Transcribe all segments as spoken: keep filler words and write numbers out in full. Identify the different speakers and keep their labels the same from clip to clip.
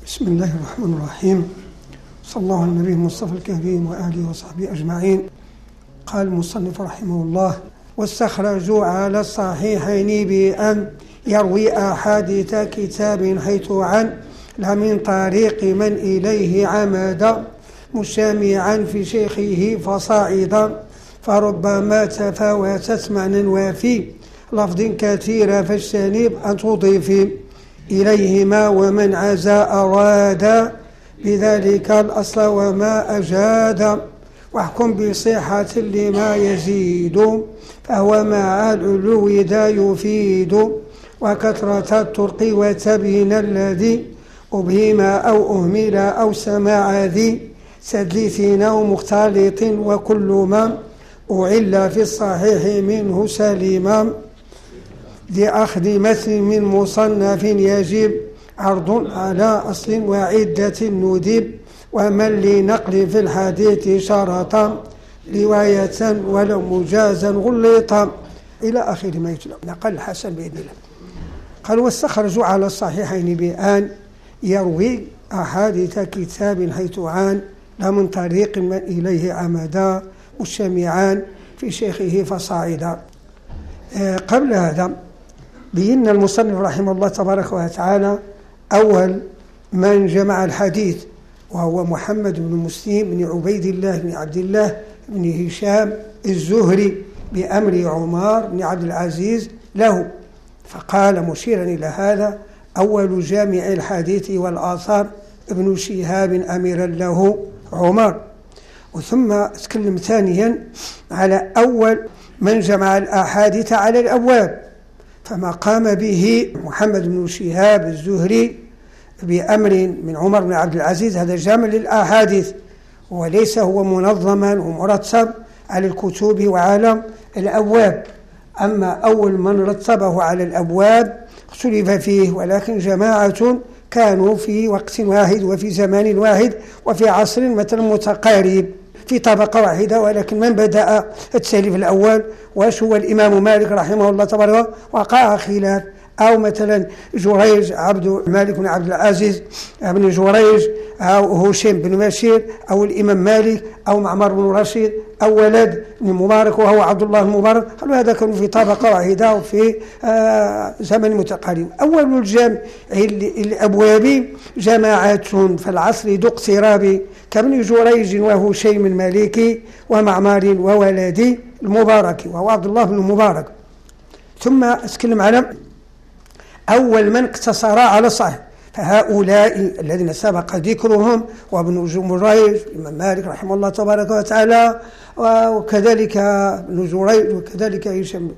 Speaker 1: بسم الله الرحمن الرحيم. صلى الله على النبي المصطفى الكريم وآله وصحبه أجمعين. قال المصنف رحمه الله: واستخرجوا على الصحيحين بأن يروي أحاديث كتاب حيث عن لا من طريق من إليه عمد مجتمعا في شيخه فصاعدا، فربما تفاوتت معنى وفي لفظ كثير فاجتنب أن تضيف إليهما، ومن عزا أراد بذلك الأصل وما أجاد، واحكم بصحة لما يزيد فهو مع العلو ذا يفيد، وكثرة الطرق وتبين الذي أبهم أو أهمل أو سماع ذي تدليس أو مختلط، وكل ما أعل في الصحيح منه سليما. لأخذ مثل من مصنف يجب عرض على أصل وعدة ندب، ومن لنقل في الحديث شرطا رواية ولو مجازا غلطا، إلى آخر ما يتلو. نقل الحسن بإذن الله. قال: واستخرجوا على الصحيحين بأن يروي أحاديث كتاب حيث عن لا من طريق من إليه عمدا مجتمعان في شيخه فصاعدا. قبل هذا بين المصنف رحمه الله تبارك وتعالى أول من جمع الحديث، وهو محمد بن مسلم بن عبيد الله بن عبد الله بن هشام الزهري بأمر عمر بن عبد العزيز له، فقال مشيرا إلى هذا: أول جامع الحديث والآثار ابن شهاب أميرا له عمر. وثم تكلم ثانيا على أول من جمع الأحاديث على الأبواب، فما قام به محمد بن شهاب الزهري بأمر من عمر بن عبد العزيز هذا جامع للأحاديث، وليس هو منظما ومرتب على الكتب وعلى الأبواب. أما أول من رتبه على الأبواب اختلف فيه، ولكن جماعة كانوا في وقت واحد وفي زمان واحد وفي عصر مثلا متقارب في طبقة واحدة، ولكن من بدأ التأليف الأول واش هو الإمام مالك رحمه الله تبارك، وقع خلاف، أو مثلا جريج عبد الملك بن عبد العزيز بن جريج، أو هشام بن بشير، أو الإمام مالك، أو معمر بن رشيد، أو ولد بن مبارك وهو عبد الله المبارك. قالوا هذا كانوا في طبقة واحدة وفي آه زمن متقارب. أول الجامع الأبواب جماعات في العصر ذو اقتراب كابن جريج وهشام المالكي ومعمر وولد المبارك وهو عبد الله بن المبارك. ثم أتكلم على أول من اقتصر على صحيح، فهؤلاء الذين سبق ذكرهم وابن جريج الإمام مالك رحمه الله تبارك وتعالى، وكذلك ابن جريج، وكذلك هشام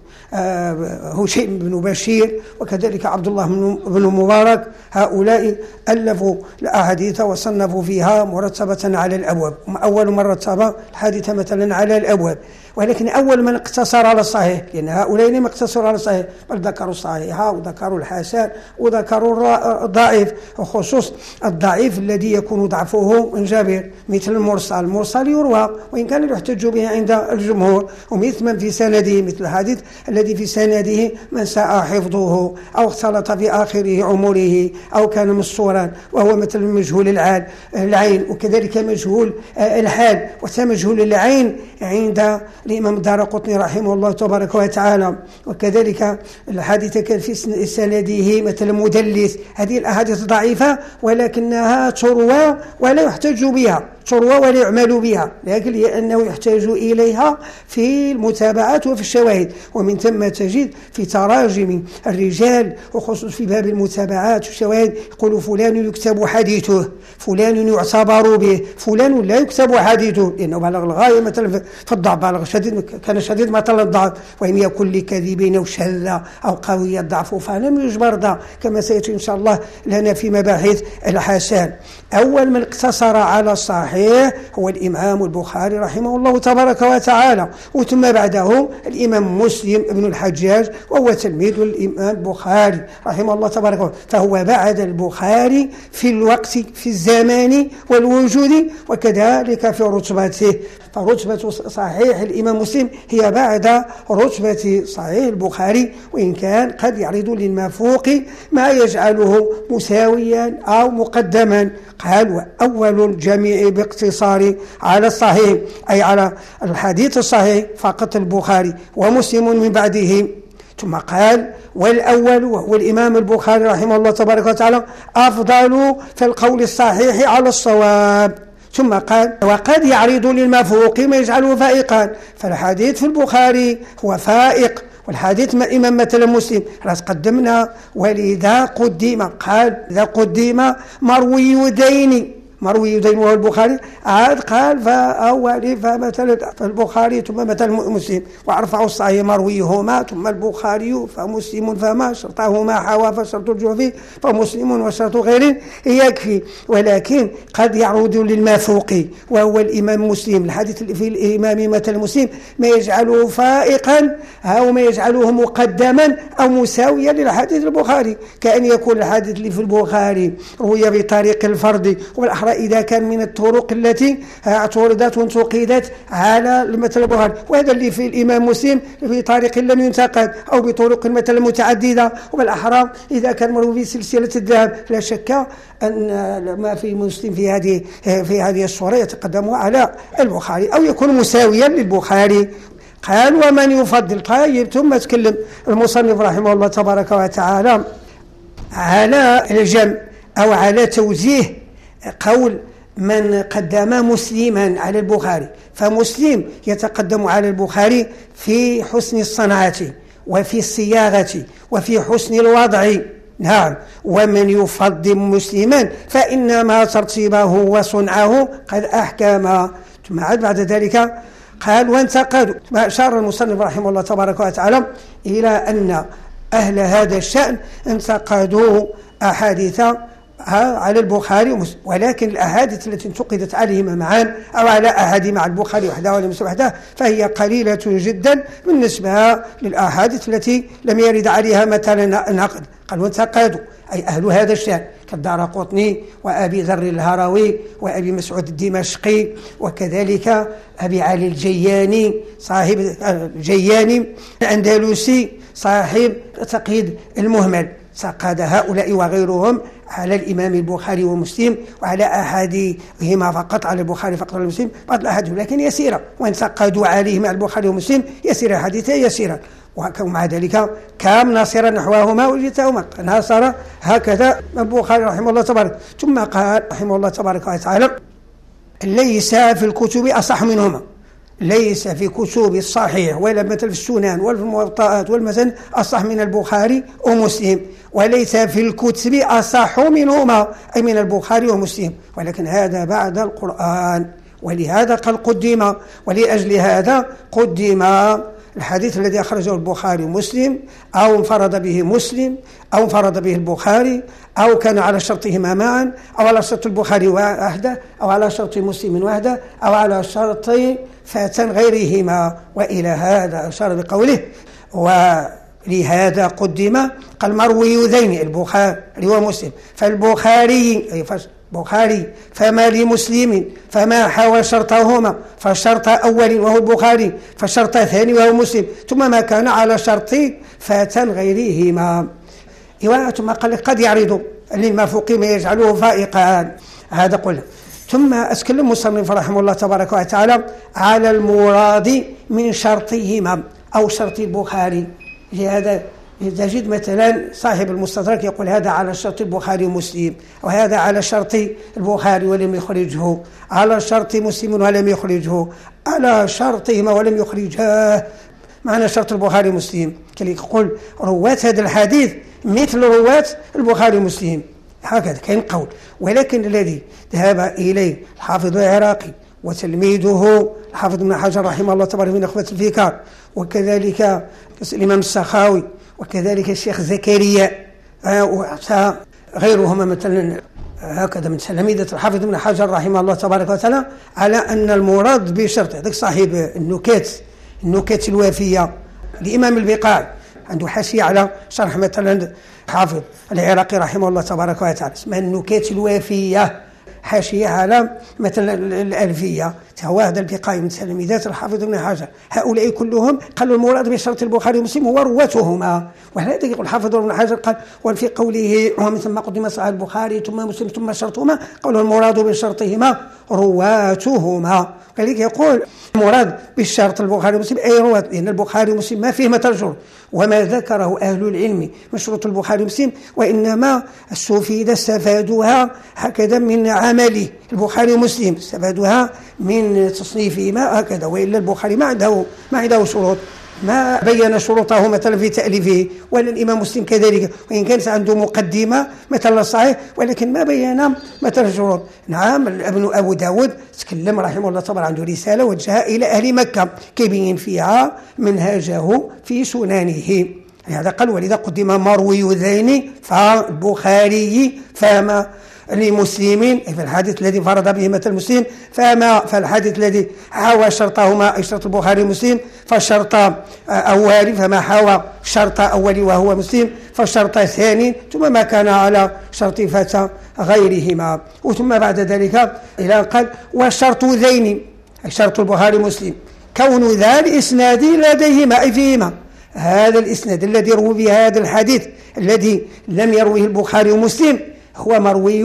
Speaker 1: هشام بن بشير، وكذلك عبد الله بن مبارك، هؤلاء ألفوا الأحاديث وصنفوا فيها مرتبة على الأبواب. أول من رتب الحديث مثلا على الأبواب، ولكن أول من اقتصر على الصحيح، لأن هؤلاء لم اقتصروا على الصحيح بل ذكروا الصحيح وذكروا الحسن وذكروا الضعيف، وخصوص الضعيف الذي يكون ضعفه منجبر، مثل المرسل. المرسل يروى وإن كان يحتج به عند الجمهور، ومثل من في سنده، مثل الحديث الذي في سنده من ساء حفظه أو اختلط في آخره عمره أو كان مستورا، وهو مثل مجهول العال العين، وكذلك مجهول الحال. ومجهول العين عند الإمام الدارقطني رحمه الله تبارك وتعالى، وكذلك الحادثة كان في سنده مثل مدلس. هذه الأحاديث ضعيفة ولكنها تروى ولا يحتج بها، تروى ولا يعمل بها، لكن لأنه يحتاج إليها في المتابعات وفي الشواهد. ومن ثم تجد في تراجم الرجال وخصوصا في باب المتابعات والشواهد يقول فلان يكتب حديثه، فلان يعتبر به، فلان لا يكتب حديثه لأنه بلغ الغاية مثلا في الضعف، بلغ شديد، كان شديد مثلا الضعف، وإن يكن لكذبين أو شذ أو قوي الضعف فلم يجبر ضعف، كما سيأتي إن شاء الله لنا في مباحث الحسن. أول من اقتصر على الصحيح الصحيح هو الإمام البخاري رحمه الله تبارك وتعالى، وثم بعده الإمام مسلم ابن الحجاج وهو تلميذ الإمام البخاري رحمه الله تبارك وتعالى، فهو بعد البخاري في الوقت في الزمان والوجود وكذلك في رتبته، فرتبة صحيح الإمام مسلم هي بعد رتبة صحيح البخاري، وإن كان قد يعرض للمفوق ما يجعله مساويا أو مقدما. قال وأول الجميع باقتصار على الصحيح أي على الحديث الصحيح فقط البخاري ومسلم من بعده. ثم قال والأول وهو الإمام البخاري رحمه الله تبارك وتعالى أفضل في القول الصحيح على الصواب. ثم قال وقد يعرض للمفوق ما يجعله فائقا، فالحديث في البخاري هو فائق والحديث ما إمام مثلا مسلم راس قدمنا ولذا قدم. قال إذا قدم مروي دين مروي دين وهو البخاري عاد قال فأولي فمثلا فالبخاري ثم مثلا مسلم، وأرفع الصحيح مرويهما ثم البخاري فمسلم فما شرطهما حوا فشرط الجوفي فمسلم وشرط غير يكفي. ولكن قد يعود للمفوق وهو الإمام مسلم الحديث في الإمام مثلا مسلم ما يجعله فائقا أو ما يجعله مقدما أو مساويا للحديث البخاري، كأن يكون الحديث اللي في البخاري روي بطريق الفرد والأحرى إذا كان من الطرق التي اعترضت وانتقدت على مثل البخاري، وهذا اللي في الإمام مسلم بطريق لم ينتقد أو بطرق مثلا متعددة، وبالأحرى إذا كان مروي في سلسلة الذهب لا شك أن ما في مسلم في هذه في هذه الصورة يتقدم على البخاري أو يكون مساويا للبخاري. قال ومن يفضل. طيب ثم تكلم المصنف رحمه الله تبارك وتعالى على الجمع أو على توجيه قول من قدم مسلما على البخاري، فمسلم يتقدم على البخاري في حسن الصنعة وفي الصياغة وفي حسن الوضع. نعم، ومن يفضل مسلما فإنما ترتيبه وصنعه قد أحكم. ثم عاد بعد ذلك قال وانتقدوا. أشار المصنف رحمه الله تبارك وتعالى إلى أن أهل هذا الشأن انتقدوا أحاديث على البخاري ومسلم، ولكن الأحاديث التي انتقدت عليهما معا أو على أحد مع البخاري وحده ولا مسلم وحده فهي قليلة جدا بالنسبة للأحاديث التي لم يرد عليها مثلا نقد. قال وانتقدوا أي أهل هذا الشأن كالدارقطني وأبي ذر الهروي وأبي مسعود الدمشقي وكذلك أبي علي الجياني صاحب الجياني الأندلسي صاحب تقييد المهمل. سقد هؤلاء وغيرهم على الإمام البخاري ومسلم وعلى أحدهما فقط على البخاري فقط على المسلم بعض الأحاديث لكن يسيرة، وإن سقدوا عليهم على البخاري ومسلم يسير حديثا يسيرا، ومع ذلك كم ناصر نحوهما وجدتهما ناصر هكذا البخاري رحمه الله تبارك. ثم قال رحمه الله تبارك وتعالى ليس في الكتب أصح منهما، ليس في كتب الصحيح ولا مثل في السنن ولا في الموطئات والمثل أصح من البخاري ومسلم، وليس في الكتب أصح منهما أي من البخاري ومسلم، ولكن هذا بعد القرآن، ولهذا قال قدم، ولأجل هذا قدم الحديث الذي أخرجه البخاري ومسلم أو انفرد به مسلم أو انفرد به البخاري أو كان على شرطهما معا أو على شرط البخاري وحده أو على شرط مسلم وحده أو على شرط فاتن غيرهما. وإلى هذا أشار بقوله ولهذا قدم قال مروي ذين البخاري ومسلم، فالبخاري أي بخاري فما لمسلم فما حوى شرطهما فالشرط أول وهو البخاري فالشرط ثاني وهو مسلم ثم ما كان على شرط فاتن غيرهما. ثم قال قد يعرض للمفوق ما يجعله فائقا، هذا قلنا. ثم أسكن المصنف رحمه الله تبارك وتعالى على المراد من شرطهما أو شرط البخاري. لهذا تجد مثلا صاحب المستدرك يقول هذا على شرط البخاري ومسلم، وهذا على شرط البخاري ولم يخرجه، على شرط مسلم ولم يخرجه، على شرطهما ولم يخرجاه. معنى شرط البخاري ومسلم كي يقول رواة هذا الحديث مثل رواة البخاري ومسلم، هكذا كاين قول. ولكن الذي ذهب إليه الحافظ العراقي وتلميذه الحافظ ابن حجر رحمه الله تبارك من أخوة الفكار، وكذلك الإمام السخاوي، وكذلك الشيخ زكريا وغيرهما مثلا هكذا من تلاميذة الحافظ ابن حجر رحمه الله تبارك وتعالى على أن المراد بشرط هذاك صاحب النكات النكات الوافية لإمام البقاع عنده حاشية على شرح مثلا حافظ العراقي رحمه الله تبارك وتعالى اسمها النكات الوافية، حاشية على مثلا الألفية، هو هذا البقاعي من تلاميذات الحافظ ابن حجر. هؤلاء كلهم قالوا المراد بشرط البخاري ومسلم هو رواتهما، وهذا يقول الحافظ ابن حجر قال وفي قوله ومن ثم قدم صحيح البخاري ثم مسلم ثم شرطهما قالوا المراد بشرطهما رواتهما. كذلك يقول المراد بالشرط البخاري ومسلم أي رواة، لأن البخاري ومسلم ما فيه مترجم وما ذكره أهل العلم من شروط البخاري ومسلم وإنما استفيد استفادوها هكذا من عمله البخاري ومسلم، استفادوها من تصنيفهما هكذا، وإلا البخاري ما عنده ما عنده شروط، ما بين شروطه مثلا في تأليفه، ولا الإمام مسلم كذلك وإن كانت عنده مقدمة مثلا الصحيح ولكن ما بين مثلا الشروط. نعم ابن أبو داود تكلم رحمه الله طبعا عنده رسالة وجهها إلى أهل مكة كيبين فيها منهجه في سننه، هذا قال ولذا قدم مروي ذين فالبخاري فما لمسلمين في الحديث الذي فرض به مثل مسلم فما فالحديث الذي حوى شرطهما أي شرط البخاري ومسلم فالشرط أولي فما حوى شرط أولي وهو مسلم فالشرط ثاني ثم ما كان على شرط فتى غيرهما. وثم بعد ذلك إلى قال والشرط ذين أي شرط البخاري ومسلم كون ذا الإسناد لديهما أي فيهما، هذا الإسناد الذي روى به هذا الحديث الذي لم يرويه البخاري ومسلم هو مروي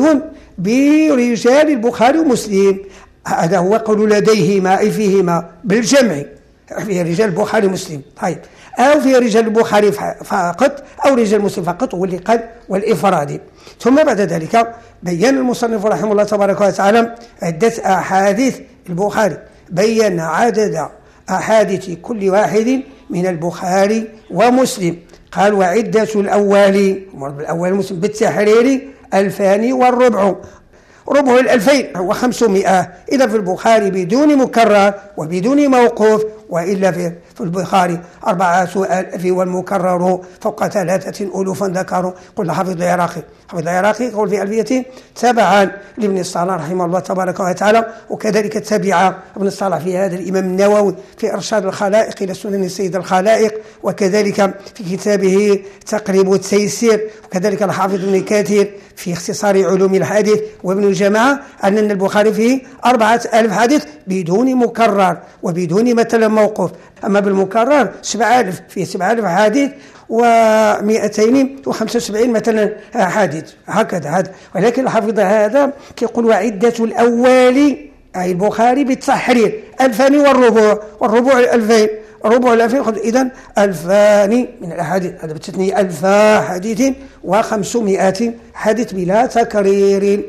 Speaker 1: برجال البخاري ومسلم، هذا هو قول لديهما أي فيهما بالجمع في رجال البخاري ومسلم، طيب أو في رجال البخاري فقط أو رجال مسلم فقط واللي قال والإفراد. ثم بعد ذلك بين المصنف رحمه الله تبارك وتعالى عدة أحاديث البخاري، بين عدد أحاديث كل واحد من البخاري ومسلم، قال وعدة الأول الأول مسلم بالتحرير ألفان والربع، ربع الألفين وخمسمائة، إذا في البخاري بدون مكرر وبدون موقوف، وإلا في البخاري أربعة ألف والمكرر فوق ثلاثة ألوفا ذكروا. قل حافظ العراقي حافظ العراقي يقول في ألفيته تبعا لابن الصلاح رحمه الله تبارك وتعالى، وكذلك تبع ابن الصلاح في هذا الإمام النووي في إرشاد الخلائق إلى سنن السيد الخلائق، وكذلك في كتابه تقريب التيسير، وكذلك الحافظ ابن كثير في اختصار علوم الحديث وابن الجماعة أن البخاري فيه أربعة ألف حديث بدون مكرر وبدون مثلا موقوف، أما بالمكرر سبعة ألف في سبعة ألف حديث ومئتين وخمسة وسبعين مثلا حديث هكذا هذا. ولكن الحافظ هذا كيقول وعدة الأول أي البخاري بالتحرير ألفان والربع، والربع الألفين ربع الألفين إذن ألفان من الأحاديث، هذا بالتثنية ألفا حديث وخمسمائة حديث بلا تكرير.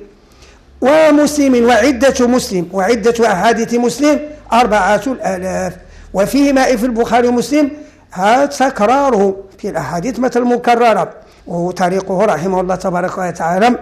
Speaker 1: ومسلم وعدة مسلم وعدة أحاديث مسلم أربعة الآلاف، وفيهما في البخاري ومسلم هذا تكراره في الأحاديث مثل المكررة، وطريقه رحمه الله تبارك وتعالى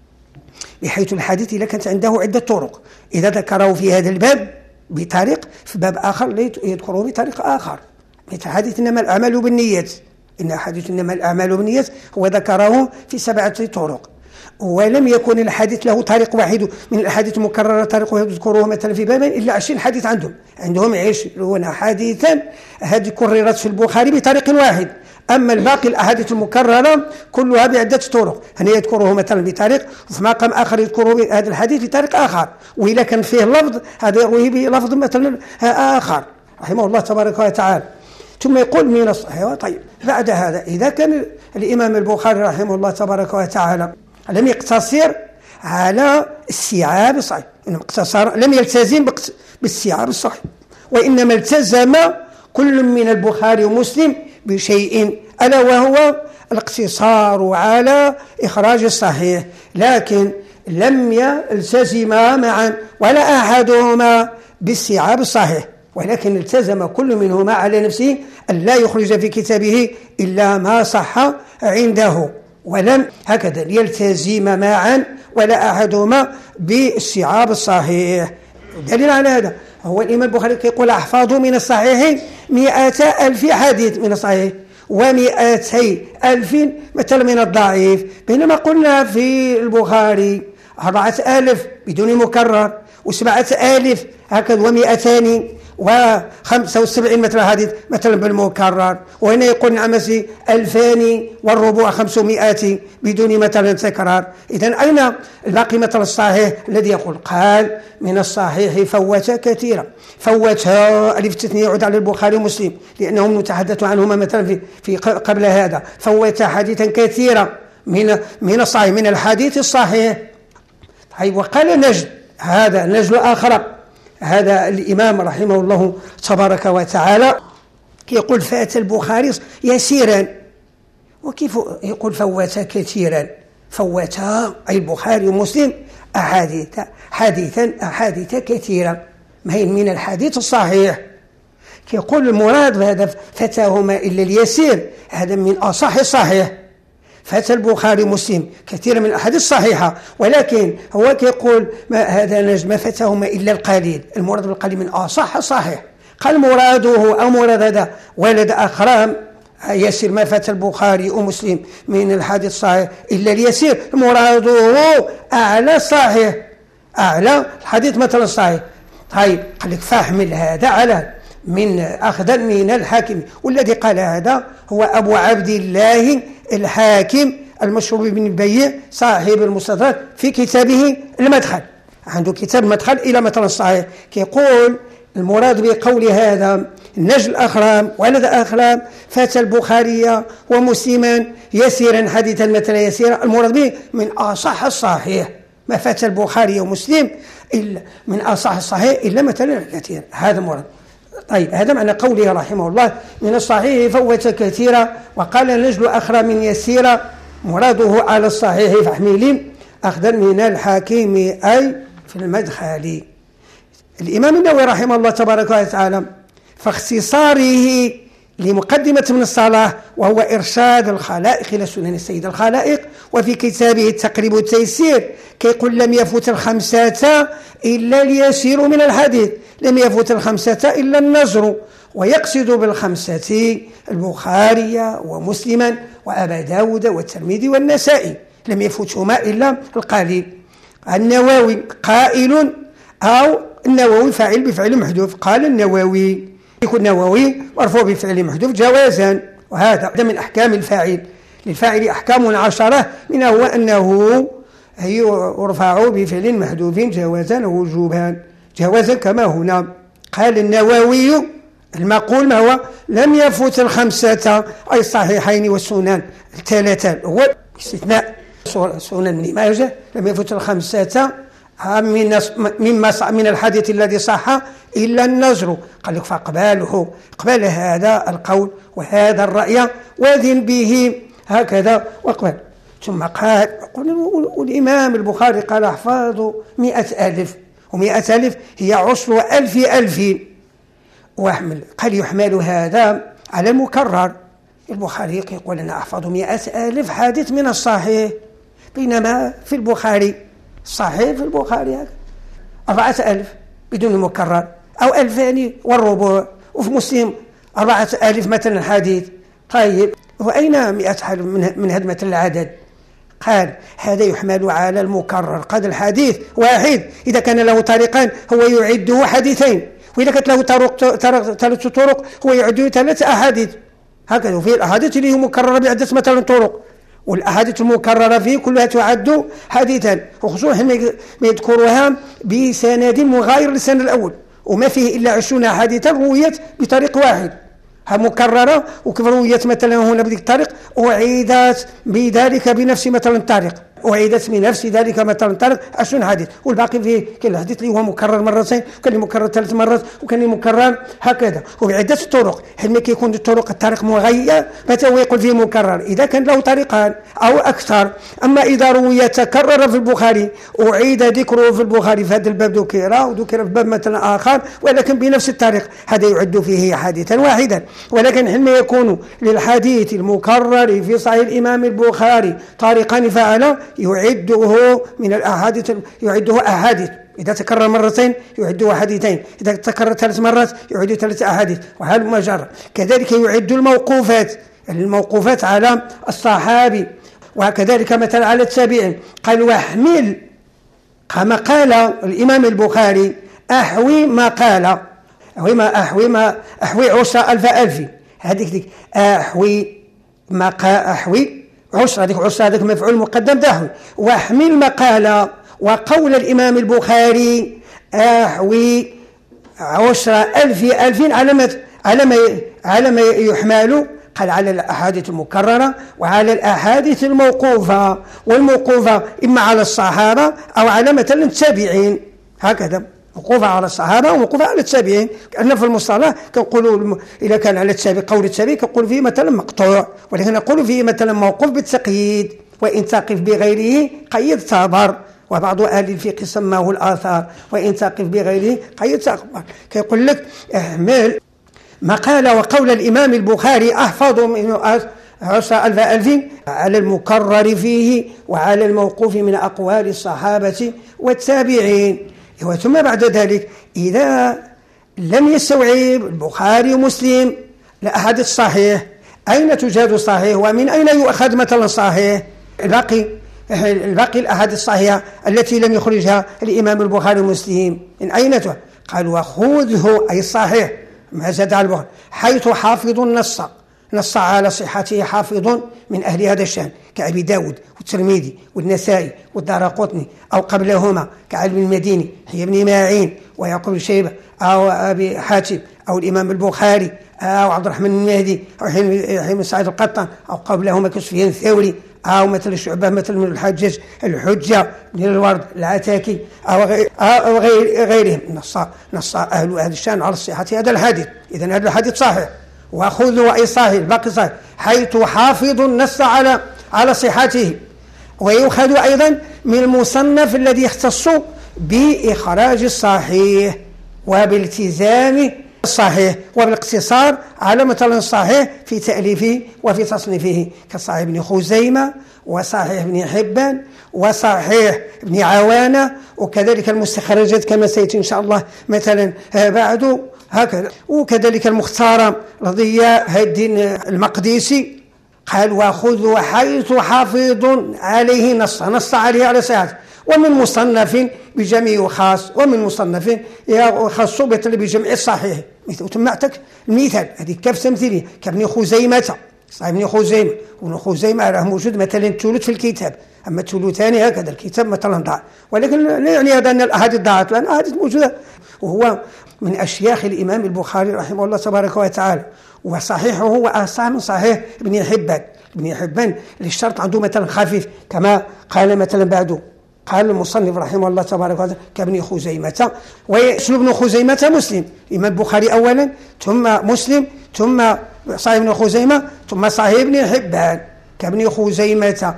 Speaker 1: بحيث الحديث إذا كانت عنده عدة طرق إذا ذكره في هذا الباب بطريق في باب آخر يذكره بطريق آخر، مثل حديث إنما الأعمال بالنيات، إن حديث إنما الأعمال بالنيات هو ذكره في سبعة طرق، ولم يكن الحديث له طريق واحد من الأحاديث المكررة طريقه يذكره مثلا في بابين إلا عشرين حديث عندهم عندهم عشرون حديثا هذه كررت في البخاري بطريق واحد، أما الباقي الأحاديث المكررة كلها بعدة طرق، هنا يذكره مثلا بطريق وفي مقام آخر يذكره هذا الحديث بطريق آخر، وإذا كان فيه لفظ هذا يرويه بلفظ مثلا آخر رحمه الله تبارك وتعالى. ثم يقول من الصحيح. طيب بعد هذا إذا كان الإمام البخاري رحمه الله تبارك وتعالى لم يقتصر على السيعاب الصحيح، إنما اقتصر لم يلتزم بالسيعاب الصحيح، وإنما التزم كل من البخاري ومسلم بشيء ألا وهو الاقتصار على إخراج الصحيح، لكن لم يلتزما معا ولا أحدهما بالسيعاب الصحيح، ولكن التزم كل منهما على نفسه أن لا يخرج في كتابه إلا ما صح عنده، ولم هكذا يلتزم معا ولا أحدهما بالسيعاب الصحيح. دليل على هذا هو الإمام البخاري يقول أحفظ من الصحيح مئة ألف حديث من الصحيح ومئتي ألف مثل من الضعيف، بينما قلنا في البخاري أربعة آلاف بدون مكرر، وسبعة آلاف هكذا، ومئتان وخمسة وسبعين مثل هذه مثلا بالمكرر. وهنا يقول نعم ألفان والربع خمسمائة بدون مثلا تكرار. إذن أين الباقي مثل الصحيح الذي يقول قال من الصحيح فوت كثيرا، فوت ألف تثنية يعود على البخاري ومسلم لأنهم نتحدث عنهما مثلا في, في قبل هذا، فوت حديثا كثيرا من من الصحيح من الحديث الصحيح. طيب وقال نجد، هذا نجد آخر، هذا الإمام رحمه الله تبارك وتعالى يقول فات البخاري يسيرا. وكيف يقول فوت كثيرا؟ فوت أي البخاري ومسلم أحاديث حديثا أحاديث كثيرا من الحديث الصحيح. يقول المراد بهذا فتاهما إلا اليسير، هذا من أصح الصحيح. فات البخاري ومسلم كثير من الأحاديث الصحيحة، ولكن هو كيقول ما هذا نجم ما فاتهما إلا القليل، المراد بالقليل من أصح صحيح. قال مراده أو مراد هذا ولد أخرام يسير ما فات البخاري ومسلم من الحديث الصحيح إلا اليسير، مراده أعلى صحيح، أعلى الحديث مثلا الصحيح. طيب قال لك فاحمل هذا على من أخذا من الحاكم، والذي قال هذا هو أبو عبد الله الحاكم المشهور بن البيع صاحب المستدرك في كتابه المدخل، عنده كتاب المدخل إلى مثلا الصحيح. كيقول المراد بقول هذا النجل الأخرام ولد أخرام فات البخاري ومسلما يسيرا حديثا مثلا يسيرا، المراد به من أصح الصحيح، ما فات البخاري ومسلم إلا من أصح الصحيح إلا مثلا كثير، هذا مراد. طيب هذا معنى قوله رحمه الله من الصحيح فوت كثيرا، وقال نجل أخرى من يسيرا، مراده على الصحيح فاحمل أخذا من الحاكم أي في المدخل. الإمام النووي رحمه الله تبارك وتعالى فاختصاره لمقدمة من الصلاة وهو إرشاد الخلائق إلى سنن السيد الخلائق، وفي كتابه التقريب والتيسير كيقول لم يفوت الخمسة إلا اليسير من الحديث، لم يفوت الخمسة إلا النزر، ويقصد بالخمسة البخاري ومسلما وأبا داود والترمذي والنسائي، لم يفوتهما إلا القليل. النووي قائل أو النووي فاعل بفعل محذوف، قال النووي يكون النووي مرفوع بفعل محذوف جوازا، وهذا من أحكام الفاعل، للفاعل أحكام عشرة منها هو أنه يرفع بفعل محذوف جوازا ووجوبا، جوازا كما هنا. قال النووي المقول ما هو لم يفوت الخمسة أي الصحيحين والسنن الثلاثة، هو استثناء سنن ابن ماجه لم يفوت الخمسة من مما من الحديث الذي صح إلا النزر. قال لك فاقباله اقبل هذا القول وهذا الرأي واذن به هكذا واقبل. ثم قال والإمام البخاري قال احفظوا مئة ألف، ومئة ألف هي عشر ألف ألف، واحمل قال يحمل هذا على المكرر. البخاري يقول أنا أحفظ مئة ألف حديث من الصحيح، بينما في البخاري صحيح في البخاري أربعة ألف بدون مكرر أو ألفان والربع، وفي مسلم أربعة ألف مثلا حديث. طيب وأين مئة ألف من هذا مثل العدد؟ قال هذا يحمل على المكرر، قد الحديث واحد إذا كان له طريقان هو يعده حديثين، وإذا كانت له ثلاث طرق هو يعده ثلاث أحاديث، هكذا في الأحاديث اللي هي مكررة بعدة مثلا طرق، والأحاديث المكررة فيه كلها تعد حديثا، وخصوصا ما يذكرها بسند مغاير للسند الأول، وما فيه إلا عشرون حديثا رويت بطريق واحد مكررة، وكيف رويت مثلا هنا بذلك الطريق أعيدت بذلك بنفس مثلا الطريق، أعيدت بنفس ذلك مثلا الطريق عشرون حديث، والباقي فيه كل الحديث اللي هو مكرر مرتين، وكان مكرر ثلاث مرات، وكان مكرر هكذا وبعدة طرق. حينما كيكون الطرق الطريق مغير متى هو يقول فيه مكرر إذا كان له طريقان أو أكثر. أما إذا روي تكرر في البخاري أعيد ذكره في البخاري في هذا الباب ذكر وذكر في باب مثلا آخر ولكن بنفس الطريق، هذا يعد فيه حديثا واحدا. ولكن حينما يكون للحديث المكرر في صحيح الإمام البخاري طريقان فعلا يعده من الأحاديث، يعده أحاديث، إذا تكرر مرتين يعده حديثين، إذا تكرر ثلاث مرات يعده ثلاث أحاديث، وهذا مجرد. كذلك يعد الموقوفات، الموقوفات على الصحابي، وكذلك مثلا على التابعين. قال واحمل كما قال الإمام البخاري أحوي ما قال أحوي ما أحوي ما أحوي عشرة ألف ألفي هذيك ديك أحوي ما قا أحوي عشرة هذيك عشرة هذيك مفعول مقدم دحوي واحمل ما قال وقول الإمام البخاري أحوي عشرة ألف ألف على ما على ما على ما يحمل قال على الأحاديث المكررة وعلى الأحاديث الموقوفة والموقوفة إما على الصحابة أو على مثلا التابعين هكذا موقوفة على الصحابة وموقوفة على التابعين كأن في المصطلح كنقولوا إذا كان على التابع قول التابع كنقول فيه مثلا مقطوع ولكن نقول فيه مثلا موقوف بالتقييد وإن تقف بغيره قيد تعبر وبعض أهل الفقه سماه الآثار وإن تقف بغيره قيد تعبر كيقول لك احمل ما قال وقول الإمام البخاري أحفظ من عشرة ألف ألف على المكرر فيه وعلى الموقوف من أقوال الصحابة والتابعين. ثم بعد ذلك إذا لم يستوعب البخاري ومسلم الأحاديث الصحيح أين تجاد صحيح ومن أين يؤخذ مثلا صحيح الباقي الباقي الأحاديث الصحيحة التي لم يخرجها الإمام البخاري ومسلم من أين تؤخذ؟ قال وخذه أي الصحيح ما زاد على البخاري حيث حافظ النص نص على صحته حافظ من أهل هذا الشأن كأبي داود والترمذي والنسائي والدارقطني أو قبلهما كعلم المديني حي بن معين ويعقوب بن شيبة أو أبي حاتم أو الإمام البخاري أو عبد الرحمن المهدي أو حي بن سعيد القطان أو قبلهما كسفيان الثوري أو مثل الشعبة مثل من الحجاج الحجة بن الورد العتاكي أو, غير أو غير غيرهم نص نص أهل هذا الشأن على صحة هذا الحديث. إذن هذا الحديث صحيح وخذوا أي صحيح باقي صحيح حيث حافظ النص على على صحته ويؤخذ أيضا من المصنف الذي يختص بإخراج الصحيح وبالتزام الصحيح وبالاقتصار على مثلا الصحيح في تأليفه وفي تصنيفه كصحيح ابن خزيمة وصحيح ابن حبان وصحيح ابن عوانة وكذلك المستخرجات كما سيأتي إن شاء الله مثلا بعد هكذا وكذلك المختار رضي الدين المقدسي قال وخذوا حيث حافظ عليه نص نص عليه على صحته ومن مصنف بجميع خاص ومن مصنف يخص بجمع الصحيح مثل تمعتك المثال هذه كيف تمثيليه كابن خزيمة صحيح ابن خزيمة وابن خزيمة راه موجود مثلا تولد في الكتاب أما الثاني هكذا الكتاب مثلا ضاع ولكن لا يعني هذا أن الأحاديث ضاعت لأن الأحاديث موجودة وهو من أشياخ الإمام البخاري رحمه الله تبارك وتعالى وصحيحه هو أصح من صحيح ابن حبان ابن حبان للشرط عنده مثلا خفيف كما قال مثلا بعده قال المصنف رحمه الله تبارك وتعالى كابن خزيمة ويسل ابن خزيمة مسلم الإمام البخاري أولا ثم مسلم ثم صحيح ابن خزيمة ثم صحيح ابن حبان كابن خزيمة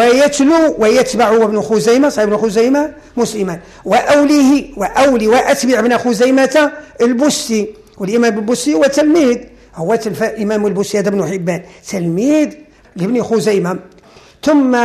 Speaker 1: ويتلو ويتبع ابن خزيمة صحيح ابن خزيمة مسلما وأوليه وأولي وأتبع ابن خزيمة البستي والإمام البستي وتلميذ هو الإمام البستي هذا ابن حبان تلميذ لابن خزيمة ثم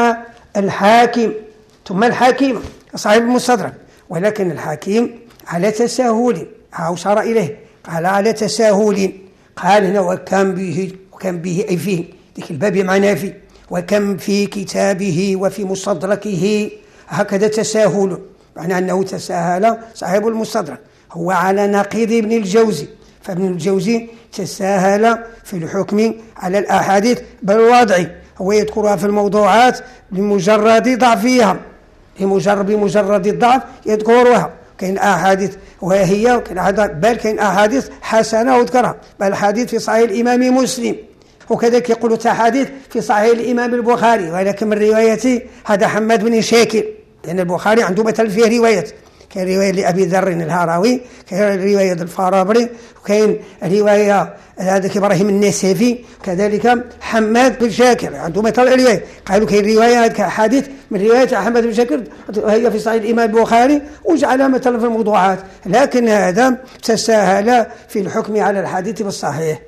Speaker 1: الحاكم ثم الحاكم صاحب المستدرك ولكن الحاكم على تساهل أو أشار إليه قال على تساهل قال هنا وكم به وكم به أي فيه ذيك الباب معناه فيه وكم في كتابه وفي مستدركه هكذا تساهل معنى أنه تساهل صاحب المستدرك هو على نقيض ابن الجوزي فابن الجوزي تساهل في الحكم على الأحاديث بالوضع هو يذكرها في الموضوعات بمجرد ضعفها بمجرد بمجرد الضعف يذكرها كاين احاديث وهي بل كاين احاديث حسنه وذكرها بل حديث في صحيح الامام مسلم وكذلك يقول احاديث في صحيح الامام البخاري ولكن من روايه هذا حماد بن شاكر لان البخاري عنده مثلا فيه روايات كاين روايه لابي ذر الهروي كاين روايه الفارابري وكاين روايه هذاك ابراهيم النسفي كذلك حماد بن شاكر عنده مثلا روايه قالوا كاين روايات احاديث من روايه حماد بن شاكر هي في صحيح الامام البخاري وجعلها مثلا في الموضوعات لكن هذا تساهل في الحكم على الحديث بالصحيح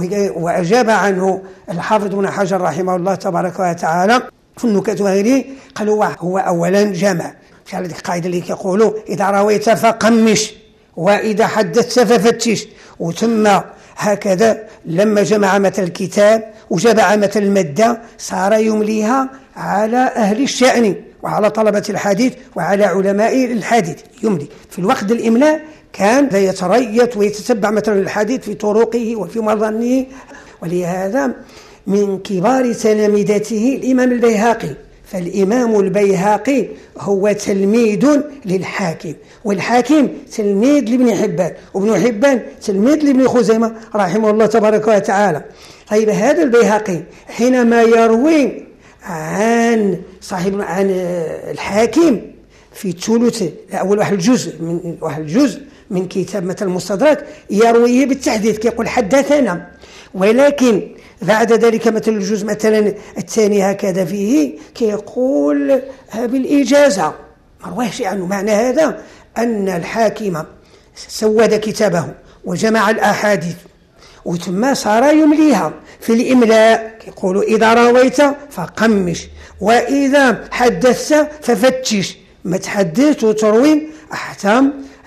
Speaker 1: واجاب عنه الحافظ ابن حجر رحمه الله تبارك وتعالى في النكت وغيره قالوا هو اولا جمع هذه القاعده اللي كيقولوا اذا رويت فقمش واذا حدثت ففتش وثم هكذا لما جمع مثل الكتاب وجمع مثل الماده صار يمليها على اهل الشأن وعلى طلبة الحديث وعلى علماء الحديث يملي. في الوقت الإملاء كان يتريث ويتتبع مثلا الحديث في طرقه وفي مظنه. ولهذا من كبار تلامذته الإمام البيهقي، فالإمام البيهقي هو تلميذ للحاكم، والحاكم تلميذ لابن حبان، وابن حبان تلميذ لابن خزيمة رحمه الله تبارك وتعالى. طيب هذا البيهقي حينما يروي عن صاحب عن الحاكم في ثلث أول واحد الجزء من واحد الجزء من كتاب مثل المستدرك يرويه بالتحديث كيقول حدثنا، ولكن بعد ذلك مثل الجزء مثلا الثاني هكذا فيه كيقول بالإجازة ما رواهش عنه. معنى هذا أن الحاكم سود كتابه وجمع الأحاديث وثم صار يمليها في الإملاء. يقول إذا رويت فقمش، وإذا حدثت ففتش، ما تحدث وتروي حتى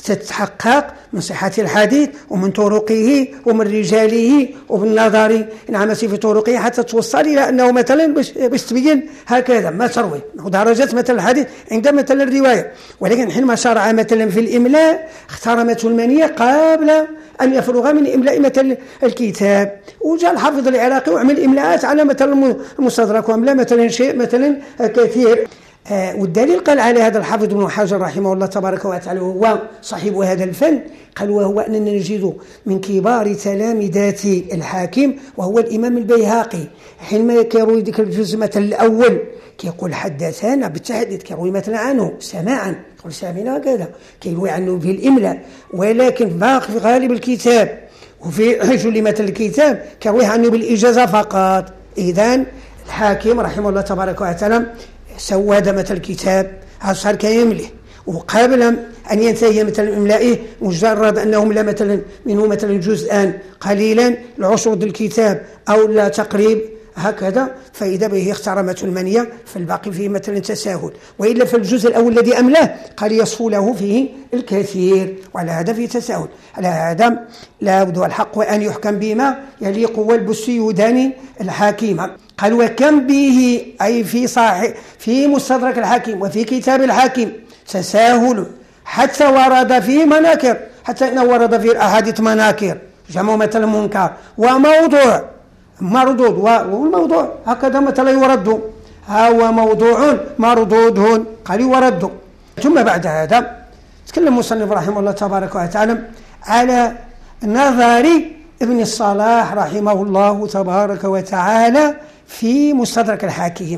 Speaker 1: تتحقق من صحة الحديث ومن طرقه ومن رجاله وبالنظر نعم في طرقه حتى توصل إلى أنه مثلا باش تبين هكذا ما تروي درجة مثل الحديث عند مثلا الرواية. ولكن حينما شرع مثلا في الإملاء اختار مثل المنية قبل أن يفرغ من إملاء مثل الكتاب، وجاء الحافظ العراقي وعمل إملاءات على مثلا المستدرك وعمل مثلا شيء مثلا كثير. آه والدليل قال على هذا الحافظ ابن حجر رحمه الله تبارك وتعالى وهو صاحب هذا الفن، قال وهو أننا نجد من كبار تلامذات الحاكم وهو الإمام البيهقي. حينما كيروي ذلك الجزء مثلا الأول كيقول حدثنا بالتحديث، كيروي مثلا عنه سماعا يقول سامعنا كذا، كيروي عنه في الإملاء، ولكن باقي في غالب الكتاب وفي جل مثل الكتاب كيروي عنه بالإجازة فقط. إذن الحاكم رحمه الله تبارك وتعالى سود مثل الكتاب صار كيمله، وقبل أن ينتهي مثل إملائه مجرد أنهم لا مثلا منه مثلا جزءان قليلا العشر الكتاب أو لا تقريب هكذا، فإذا به اختار مثل المنية فالباقي فيه مثلا تساهل. وإلا في الجزء الأول الذي أملاه قال يصفو له فيه الكثير، وعلى هذا فيه تساهل. على هذا لا بد والحق أن يحكم بما يليق والبسي يداني الحاكم. قال وكم به أي في صاحب في مستدرك الحاكم وفي كتاب الحاكم تساهل حتى ورد فيه مناكر، حتى إنه ورد فيه الأحاديث مناكر جمع مثل منكر وموضوع مردود، والموضوع هكذا مثلا يرد هو موضوع مردود قال يرد. ثم بعد هذا تكلم المصنف رحمه الله تبارك وتعالى على نظر ابن الصلاح رحمه الله تبارك وتعالى في مستدرك الحاكم.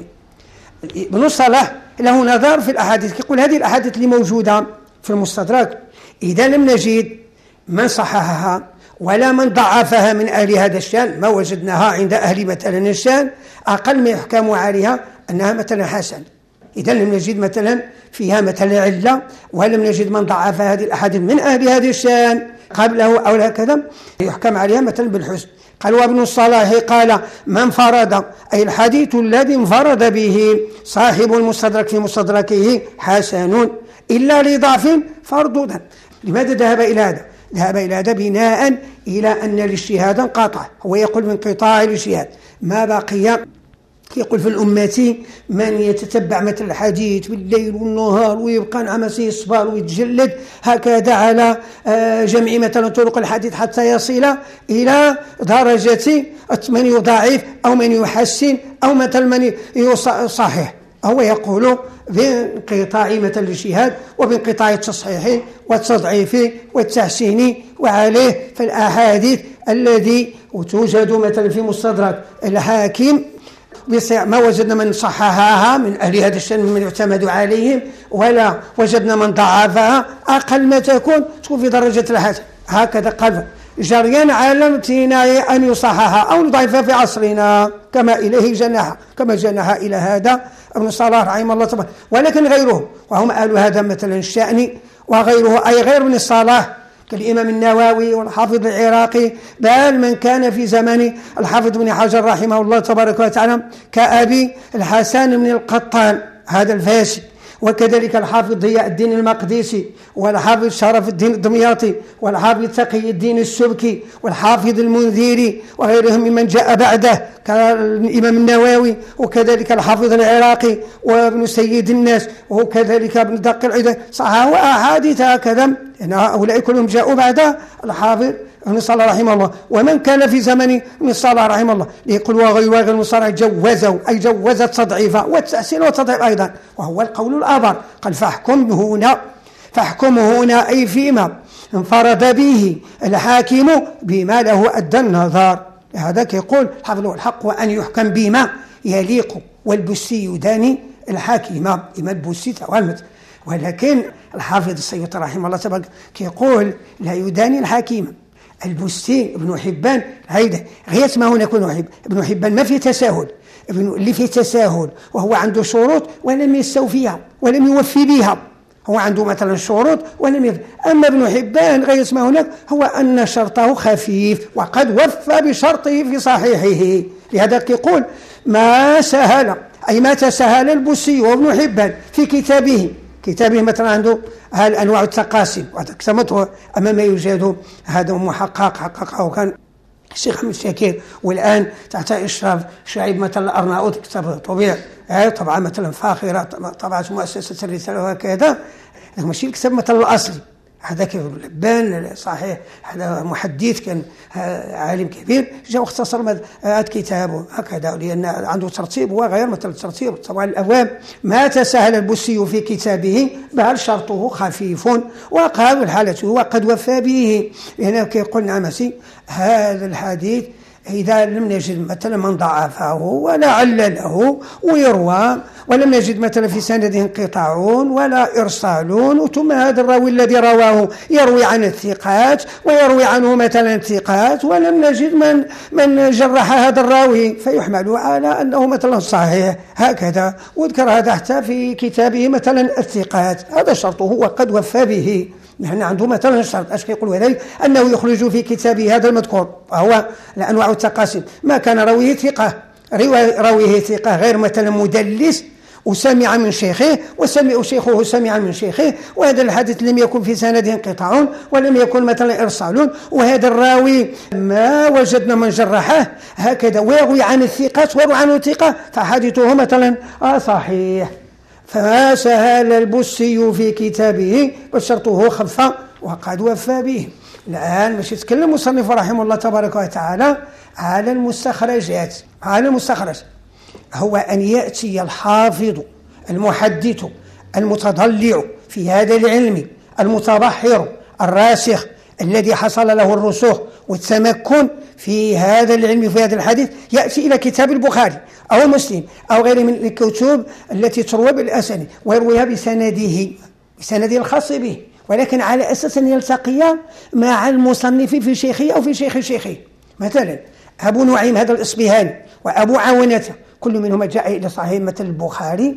Speaker 1: ابن الصلاح له نظر في الأحاديث، يقول هذه الأحاديث اللي موجودة في المستدرك إذا لم نجد من صححها ولا من ضعفها من أهل هذا الشان، ما وجدناها عند أهل مثلا الشان، أقل ما يحكم عليها أنها مثلا حسن. إذا لم نجد مثلا فيها مثلا علة ولم نجد من ضعف هذه الأحاديث من أهل هذه الشان قبله أو هكذا يحكم عليها مثلا بالحسن. قال وابن الصلاح قال من فرد أي الحديث الذي انفرد به صاحب المستدرك في مستدركه حسن إلا لضعف فردودا. لماذا ذهب إلى هذا؟ ذهب إلى هذا بناء إلى أن الاجتهاد انقطع، هو يقول من انقطاع الاجتهاد ما بقي. يقول في الأمة من يتتبع مثل الحديث بالليل والنهار ويبقى نعمسي الصبار ويتجلد هكذا على جمع مثلا طرق الحديث حتى يصل إلى درجة من يضاعف أو من يحسن أو مثل من يصحح. هو يقول بانقطاع مثل الاجتهاد وبانقطاع التصحيح والتضعيف والتحسين، وعليه فالأحاديث الذي توجد مثلا في مستدرك الحاكم ما وجدنا من صححها من أهل هذا الشأن من يعتمد عليهم، ولا وجدنا من ضعفها، أقل ما تكون تكون في درجة الحسن. هكذا قال جريان على امتناع أن يصححها أو نضعفها في عصرنا كما إليه جناح كما جناح إلى هذا ابن صلاح رحمه الله تبارك. ولكن غيره وهم أهل هذا مثلا الشأن وغيره أي غير من الصلاح كالإمام النووي والحافظ العراقي، بل من كان في زمن الحافظ بن حجر رحمه الله تبارك وتعالى كأبي الحسن بن القطان هذا الفاسد، وكذلك الحافظ ضياء الدين المقدسي، والحافظ شرف الدين الدمياطي، والحافظ تقي الدين السبكي، والحافظ المنذري، وغيرهم ممن جاء بعده كالإمام النووي، وكذلك الحافظ العراقي وابن سيد الناس، وكذلك ابن دق العيد، صححوا أحاديث هكذا، لأن هؤلاء كلهم جاءوا بعد الحافظ ابن صلاح رحمه الله. ومن كان في زمن ابن صلاح رحمه الله يقول وغير المصارع جوزوا، أي جوز التضعيف والتحسين والتضعيف أيضا، وهو القول الآبر. قال فاحكم هنا، فاحكم هنا أي فيما انفرد به الحاكم بما له أدى النظر. هذا يقول الحافظ الحق وأن يحكم بما يليق، والبسي يداني الحاكم، إمام البسي توالمت، ولكن الحافظ السيوطي رحمه الله تبارك كيقول لا يداني الحاكم. البستي ابن حبان هيدا غير ما هنا يكون حب ابن حبان ما في تساهل، ابن اللي في تساهل وهو عنده شروط ولم يستوفيها ولم يوفي بها، هو عنده مثلا شروط ولم يوفي. اما ابن حبان غير ما هناك هو ان شرطه خفيف وقد وفى بشرطه في صحيحه، لهذا يقول ما سهل، اي ما تساهل البستي وابن حبان في كتابه كتابه مثلا عنده انواع التقاسيم وكتبته امام يوجد هذا محقق حققه كان الشيخ احمد شاكر، والان تحت اشراف شعيب مثلا الارناؤوط كتاب طبيع طبعا مثلا فاخره طبعت مؤسسه الرساله وهكذا، ماشي الكتاب مثلا الاصلي هذاك لبان صحيح، هذا محدث كان عالم كبير جاء واختصر هذا الكتاب هكذا لان عنده ترتيب وغير مثل الترتيب طبعا الابواب. ما تساهل البسي في كتابه بل شرطه خفيف وقال الحالة وقد وفى به، لأنه يقول نعم هذا الحديث إذا لم نجد مثلا من ضعفه ولعل له ويروى ولم نجد مثلا في سنده انقطاعون ولا إرسالون، ثم هذا الراوي الذي رواه يروي عن الثقات ويروي عنه مثلا الثقات ولم نجد من من جرح هذا الراوي فيحمل على أنه مثلا صحيح هكذا، وذكر هذا حتى في كتابه مثلا الثقات. هذا شرطه وقد وفى به، نحن عنده مثلا الشرط اش كيقول ذلك انه يخرج في كتابه هذا المذكور وهو انواع التقاسيم ما كان راويه ثقه راويه ثقه غير مثلا مدلس وسمع من شيخه وسمع شيخه سمع من شيخه، وهذا الحديث لم يكن في سنده انقطاع ولم يكن مثلا ارسال، وهذا الراوي ما وجدنا من جرحه هكذا ويروي عن الثقات ويروي عنه ثقه فحديثه مثلا صحيح. فما سهل البسي في كتابه وشرطه خف وقد وفى به. الآن مش يتكلم مصنف رحمه الله تبارك وتعالى على المستخرجات. على المستخرج هو أن يأتي الحافظ المحدث المتضلع في هذا العلم المتبحر الراسخ الذي حصل له الرسوخ والتمكن في هذا العلم في هذا الحديث، يأتي إلى كتاب البخاري أو مسلم أو غيره من الكتب التي تروى بالأسانيد ويرويها بسنده بسنده الخاص به، ولكن على أساس أن يلتقي مع المصنف في شيخه أو في شيخ شيخه. مثلا أبو نعيم هذا الإصبهاني وأبو عاونة كل منهما جاء إلى صحيح مثل البخاري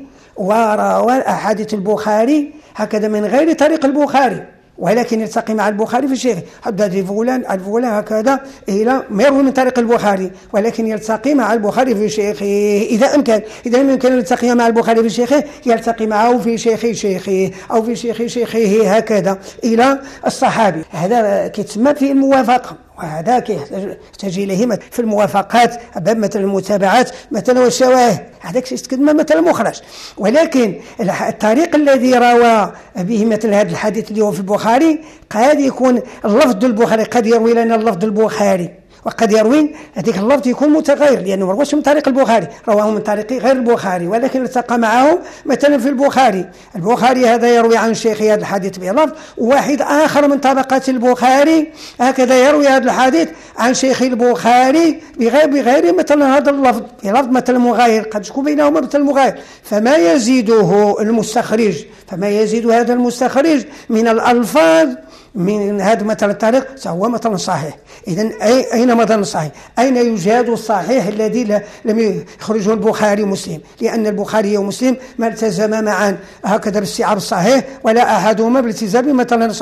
Speaker 1: وروى أحاديث البخاري هكذا من غير طريق البخاري، ولكن يلتقي مع البخاري في الشيخ حدث فلان عن فلان هكذا إلى ما يروي من طريق البخاري، ولكن يلتقي مع البخاري في شيخه إذا أمكن. إذا لم يمكن يلتقي مع البخاري في شيخه يلتقي معه في شيخ شيخه أو في شيخ شيخه هكذا إلى الصحابي. هذا كتسمى في الموافقة، وهذا يحتاج إليه في الموافقات باب مثل المتابعات مثلا والشواهد، هذاك يستخدم مثل مخرج. ولكن الطريق الذي روى به مثل هذا الحديث اللي هو في البخاري قد يكون اللفظ البخاري قد يروي لنا اللفظ البخاري وقد يروي هذيك اللفظ يكون متغير لأنه ما رواه من طريق البخاري، رواه من طريق غير البخاري ولكن التقى معه مثلا في البخاري. البخاري هذا يروي عن شيخ هذا الحديث بلفظ، وواحد آخر من طبقات البخاري هكذا يروي هذا الحديث عن شيخ البخاري بغير بغير مثلا هذا اللفظ بلفظ مثلا مغاير، قد يكون بينهما مثل مغاير. فما يزيده المستخرج فما يزيد هذا المستخرج من الألفاظ من هذا مثلا الطريق فهو مثلا صحيح. إذن أين مثلا صحيح؟ أين يوجد الصحيح الذي لم يخرجه البخاري ومسلم؟ لأن البخاري ومسلم ما التزم معا هكذا باستيعاب الصحيح ولا أحدهما بالالتزام مثلا صحيح.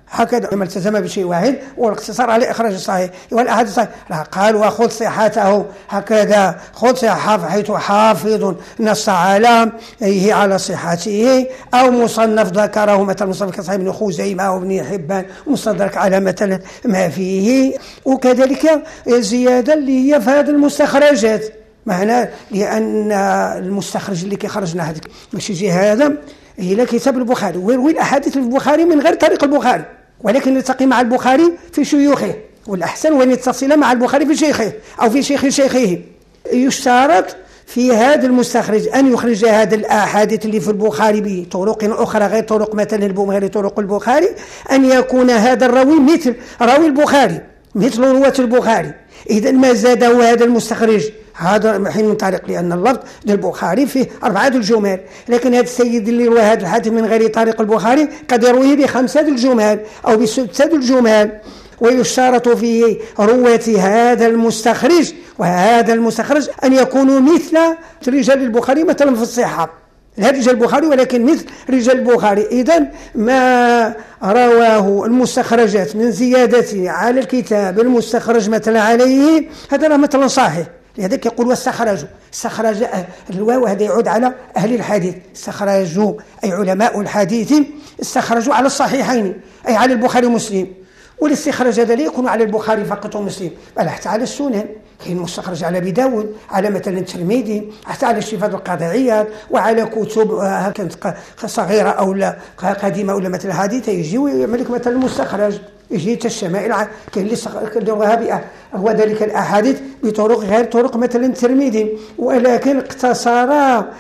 Speaker 1: هكذا لما التزم بشيء واحد والاقتصار على إخراج الصحيح والأحاديث الصحيح. لا، قال وخذ صحته هكذا، خذ صحة حيث حافظ نص على أيه على صحته، أو مصنف ذكره مثلا مصنف كصحيح ابن خزيمة وابن حبان، مستدرك على مثلا ما فيه. وكذلك زيادة اللي هي في هذه المستخرجات، معناه لأن المستخرج اللي كيخرجنا هذيك باش يجي هذا إلى كتاب البخاري ويروي الأحاديث البخاري من غير طريق البخاري، ولكن يلتقي مع البخاري في شيوخه، والأحسن وأن يتصل مع البخاري في شيخه أو في شيخ شيخه. يشترط في هذا المستخرج أن يخرج هذا الأحاديث اللي في البخاري بطرق أخرى غير طرق مثلا البخاري طرق البخاري، أن يكون هذا الراوي مثل راوي البخاري، مثل رواة البخاري. إذا ما زاده هذا المستخرج هذا حين من طريق، لأن اللفظ للبخاري فيه أربعة الجمال، لكن هذا السيد اللي روى هذا الحديث من غير طريق البخاري قد يرويه بخمسة الجمال أو بستة الجمال. ويشترط في رواة هذا المستخرج وهذا المستخرج أن يكونوا مثل رجال البخاري مثلا في الصحة، لا رجال البخاري ولكن مثل رجال البخاري. إذن ما رواه المستخرجات من زيادة على الكتاب المستخرج مثلا عليه هذا راه مثلا صحيح، لذلك يقول واستخرجوا. استخرج الواو هذا يعود على أهل الحديث، استخرجوا أي علماء الحديث استخرجوا على الصحيحين أي على البخاري ومسلم. والاستخراج هذا لا يكون على البخاري فقط ومسلم، بل حتى على السنن، كاين مستخرج على أبي داود، على مثلا الترمذي، حتى على الشفاء القاضعيات، وعلى كتب كانت صغيرة أو لا قديمة أو مثل حديثة يجي ويعمل لك مثلا المستخرج، يجي الشمائل كاين اللي رواها هو ذلك الأحاديث بطرق غير طرق مثلا الترمذي، ولكن اقتصر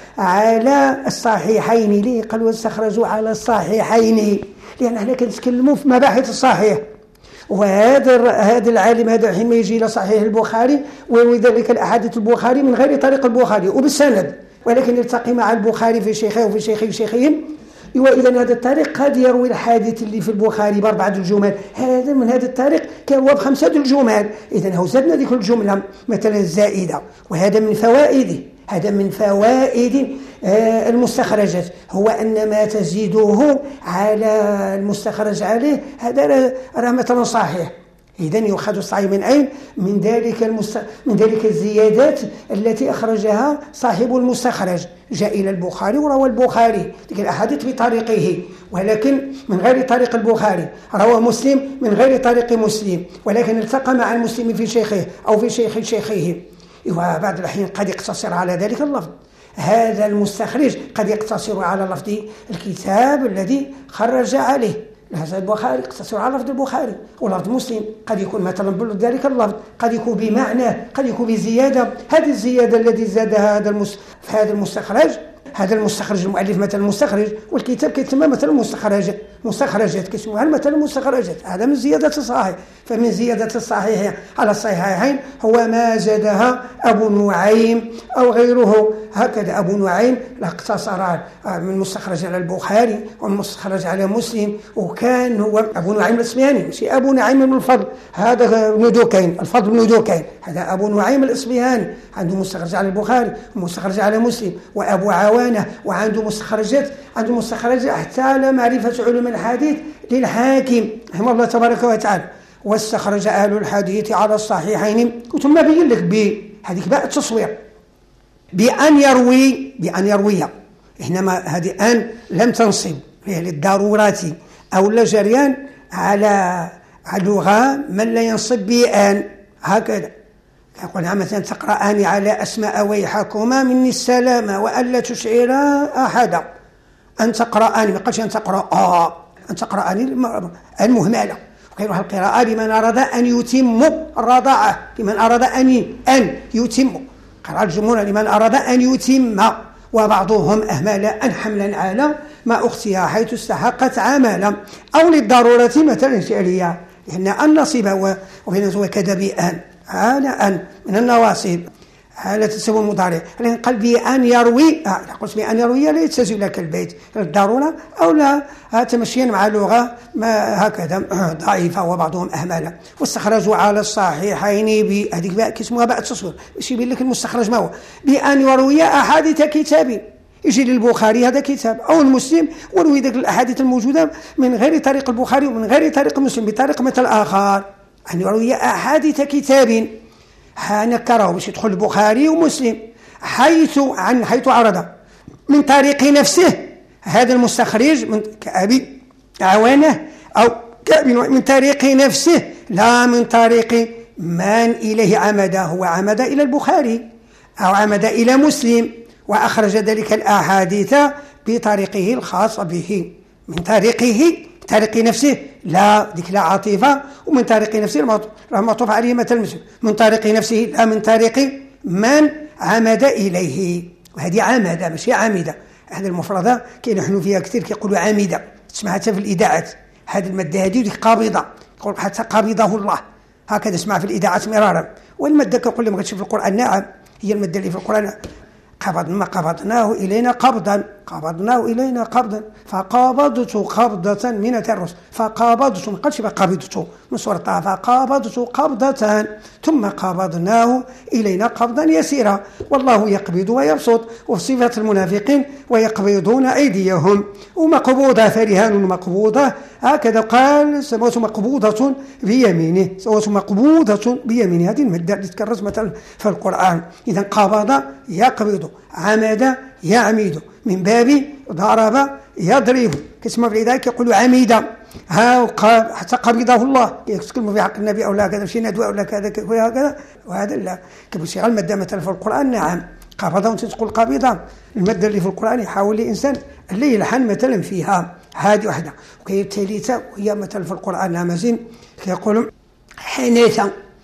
Speaker 1: على الصحيحين. ليه قال واستخرجوا على الصحيحين؟ لأن احنا كنتكلموا في مباحث الصحيح، وهذا هذا العالم هذا حين يجي إلى صحيح البخاري ويروي ذلك الأحاديث البخاري من غير طريق البخاري وبالسند، ولكن يلتقي مع البخاري في شيخه وفي شيخه شيخهم، وإذا هذا الطريق قد يروي الحديث اللي في البخاري بأربعة الجمل، هذا من هذا الطريق كيروى بخمسة الجمل. إذا هو زادنا ذيك الجملة مثلا زائدة، وهذا من فوائده هذا من فوائد المستخرجات، هو أن ما تزيده على المستخرج عليه هذا راه مثلا صحيح. إذن يؤخذ الصحيح من أين؟ من ذلك المست... من ذلك الزيادات التي أخرجها صاحب المستخرج، جاء إلى البخاري وروى البخاري تلك الأحاديث بطريقه ولكن من غير طريق البخاري، روى مسلم من غير طريق مسلم ولكن التقى مع المسلم في شيخه أو في شيخ شيخه، وبعض الأحيان قد يقتصر على ذلك اللفظ. هذا المستخرج قد يقتصر على لفظ الكتاب الذي خرج عليه، هذا البخاري يقتصر على لفظ البخاري، ولفظ مسلم قد يكون مثلا بذلك اللفظ، قد يكون بمعنى، قد يكون بزيادة. هذه الزيادة التي زادها هذا المس... في هذا المستخرج، هذا المستخرج المؤلف مثلا المستخرج، والكتاب كيتسمى مثلا مستخرجات مستخرجات كيسموها مثلا مستخرجات، هذا من زيادة الصحيح. فمن زيادة الصحيح على الصحيحين هو ما زادها أبو نعيم أو غيره. هكذا أبو نعيم اقتصر من المستخرج على البخاري والمستخرج على مسلم، وكان هو أبو نعيم الإصبهاني ماشي أبو نعيم بن الفضل، هذا بن دوكين، الفضل بن دوكين، هذا أبو نعيم الإصبهاني عنده مستخرج على البخاري ومستخرج على مسلم وأبو عوانة، وعنده مستخرجات عنده مستخرجات حتى على معرفة علوم الحديث للحاكم رحمه الله تبارك وتعالى. واستخرج أهل الحديث على الصحيحين، ثم بين لك بهذيك بقى التصوير بأن يروي بأن يروي إنما هذه أن لم تنصب للضرورات أو لا جريان على اللغة من لا ينصب بأن، هكذا يقول مثلا تقرأني على أسماء ويحكما مني السلامة وألا تشعر أحدا، أن تقرأني ما قالش أن تقرأ آه أن تقرأني المهملة. وكيروها القراءة لمن أراد أن يتم الرضاعة، لمن أراد أن أن يتم قراءة الجمهور لمن أراد أن يتم، وبعضهم أهمل أن حملا على ما أختها حيث استحقت عملا، أو للضرورة مثلا شعرية لأن أن نصب وكذا بأن على أن من النواصب على تسوى المضارع، لكن قال بأن يروي آه قلت بأن يروي لا يتسجل لك البيت الضرورة أو لا تمشيا مع لغة ما هكذا ضعيفة وبعضهم أهملة. واستخرجوا على الصحيحين بهذيك بقى كسموها بقى التصوير، باش يبين لك المستخرج ما هو بأن يروي أحاديث كتابي، يجي للبخاري هذا كتاب، أو المسلم وروي ذلك الأحاديث الموجودة من غير طريق البخاري ومن غير طريق مسلم بطريق مثل آخر، أن يروي أحاديث كتاب نكره باش يدخل البخاري ومسلم حيث عن حيث عرض من طريق نفسه هذا المستخرج من كأبي عوانه أو من طريق نفسه لا من طريق من إليه عمد، هو عمد إلى البخاري أو عمد إلى مسلم وأخرج ذلك الأحاديث بطريقه الخاص به، من طريقه طريق نفسه لا ذيك لا عاطفة، ومن طريق نفسه راه معطوف عليه مثل مسلم، من طريق نفسه لا من طريق من عمد إليه، وهذه عمدة ماشي عامدة. هذه المفردة كينحنوا فيها كثير كيقولوا عامدة، تسمع حتى في الإذاعات هذه المادة هذه وديك قابضة، يقول حتى قابضه الله، هكذا اسمع في الإذاعات مرارا. والمادة كيقول لي ما قلتش في القرآن، نعم هي المادة اللي في القرآن قبضنا قبضناه إلينا قبضا قبضناه إلينا قبضا فقابضت قبضة من الرسل، فقابضت ما قالش قابضت من سورة طه، فقابضت قبضة ثم قبضناه إلينا قبضا يسيرا، والله يقبض ويبسط، وصفة المنافقين ويقبضون أيديهم ومقبوضة فرهان مقبوضة، هكذا قال سوات مقبوضة بيمينه، سوات مقبوضة بيمينه، هذه المادة اللي تكررت مثلا في القرآن. إذا قبض يقبض، عمد يعمد، من باب ضرب يضرب، كما في ذلك يقولوا عميدا ها حتى قبضه الله، يتكلموا في حق النبي او لا كذا شي ندوه ولا كذا وهكذا، وهذا لا كبصيغه الماده مثلا في القران نعم قبضه وانت تقول قبضه، الماده اللي في القران يحاول الانسان اللي يلحن مثلا فيها، هذه واحده. وكاين الثالثه وهي مثلا في القران همزين كيقولوا حنيث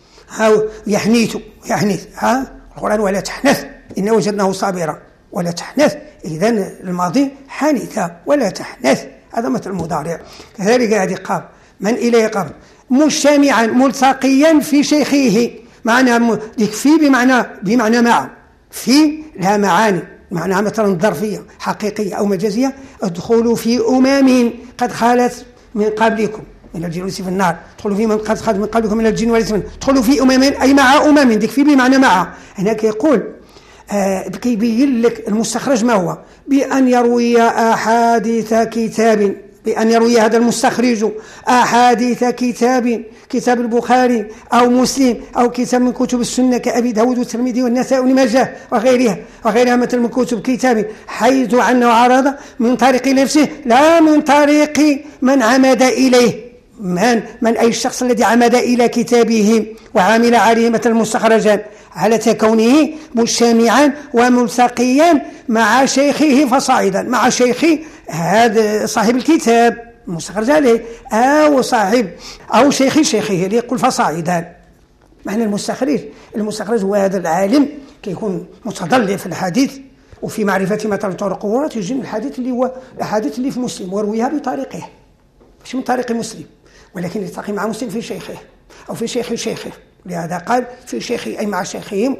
Speaker 1: ها يحنيث يحنيث ها القران ولا تحنث إن وجدناه صابرا ولا تحنث، إذن الماضي حنث ولا تحنث، هذا مثل المضارع. كذلك هذه قاب من إليه قاب مجتمعا ملتقيا في شيخه، معنى يكفي بمعنى بمعنى مع، في لها معاني، معناها مثلا ظرفية حقيقية أو مجازية، ادخلوا في أمم قد خالت من قبلكم من الجن والإنس في النار، ادخلوا في من قد خالت من قبلكم من الجن والإنس، ادخلوا في أمم أي مع أمم، يكفي بمعنى مع. هناك يقول آه كيبين لك المستخرج ما هو، بأن يروي أحاديث كتاب، بأن يروي هذا المستخرج أحاديث كتاب كتاب البخاري أو مسلم أو كتاب من كتب السنة كأبي داود والترمذي والنسائي وابن ماجه وغيرها وغيرها مثل من كتب كتاب، حيث عنه عرض من طريق نفسه لا من طريق من عمد إليه، من من أي الشخص الذي عمد إلى كتابه وعمل عليه مثل المستخرجان على كونه مجتمعا وملتقيا مع شيخه فصاعدا، مع شيخ هذا صاحب الكتاب المستخرج عليه أو صاحب أو شيخ شيخه اللي يقول فصاعدا. معنى المستخرج المستخرج هو هذا العالم كيكون متضلع في الحديث وفي معرفة مثلا طرق ورات يجي من الحديث اللي هو الحديث اللي في مسلم ورويها بطريقه مش من طريق مسلم، ولكن يلتقي مع مسلم في شيخه أو في شيخ شيخه، لهذا قال في شيخه أي مع شيخهم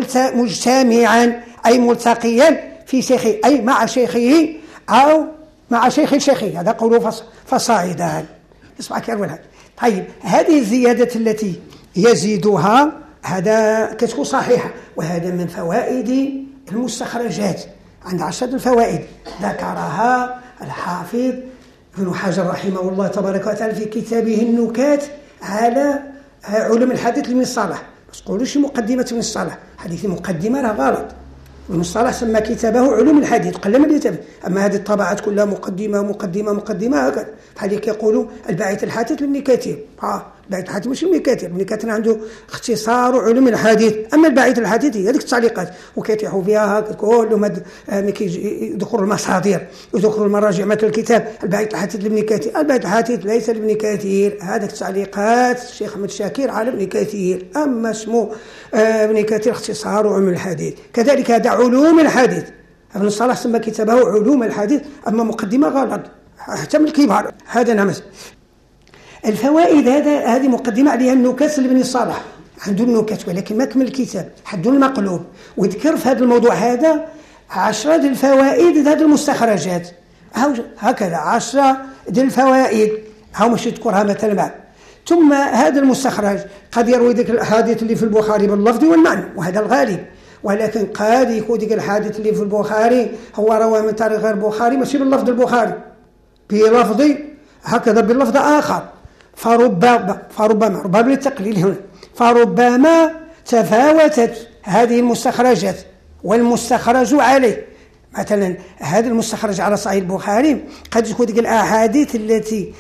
Speaker 1: مجتمعا أي ملتقيا في شيخه أي مع شيخه أو مع شيخ شيخه، هذا قوله فصاعدا. اسمع كيف. طيب هذه الزيادة التي يزيدها هذا كتكون صحيحة، وهذا من فوائد المستخرجات، عند عشرة الفوائد ذكرها الحافظ ابن حجر رحمه الله تبارك وتعالى في كتابه النكات على علوم الحديث لابن الصلاح. بس تقولوش مقدمة ابن الصلاح، هذه مقدمة راه غلط، ابن الصلاح سمى كتابه علوم الحديث قل من يتابع، أما هذه الطبعات كلها مقدمة مقدمة مقدمة هكذا. بحال يقولوا الباعث الحديث لابن كثير، ها الباعث الحديث مش ابن كثير، ابن كثير عنده اختصار علوم الحديث، أما الباعث الحديث هي هذيك التعليقات وكيتيحوا فيها كلهم يذكروا المصادر ويذكروا المراجع مثل الكتاب الباعث الحديث لابن كثير، الباعث الحديث ليس لابن كثير، هذاك التعليقات الشيخ أحمد شاكر على ابن كثير، أما اسمه ابن كثير اختصار علوم الحديث. كذلك هذا علوم الحديث، ابن الصلاح سمى كتابه علوم الحديث، أما مقدمة غلط حتى من الكبار. هذا نمس الفوائد، هذا هذه مقدمة عليها النكات لابن الصلاح، عنده النكات ولكن ما كمل الكتاب، حده المقلوب وذكر في هذا الموضوع هذا عشرة ديال الفوائد هذه المستخرجات، هكذا عشرة ديال الفوائد هاو مش تذكرها مثلا بعد. ثم هذا المستخرج قد يروي ذكر الأحاديث اللي في البخاري باللفظ والمعنى وهذا الغالب، ولكن قد يكون ديك الحديث اللي في البخاري هو رواه من طريق غير البخاري ماشي باللفظ البخاري، بلفظ هكذا باللفظ آخر. فربما فربما ربما للتقليل هنا فربما تفاوتت هذه المستخرجات والمستخرج عليه. مثلا هذا المستخرج على صحيح البخاري قد يكون ديك الاحاديث التي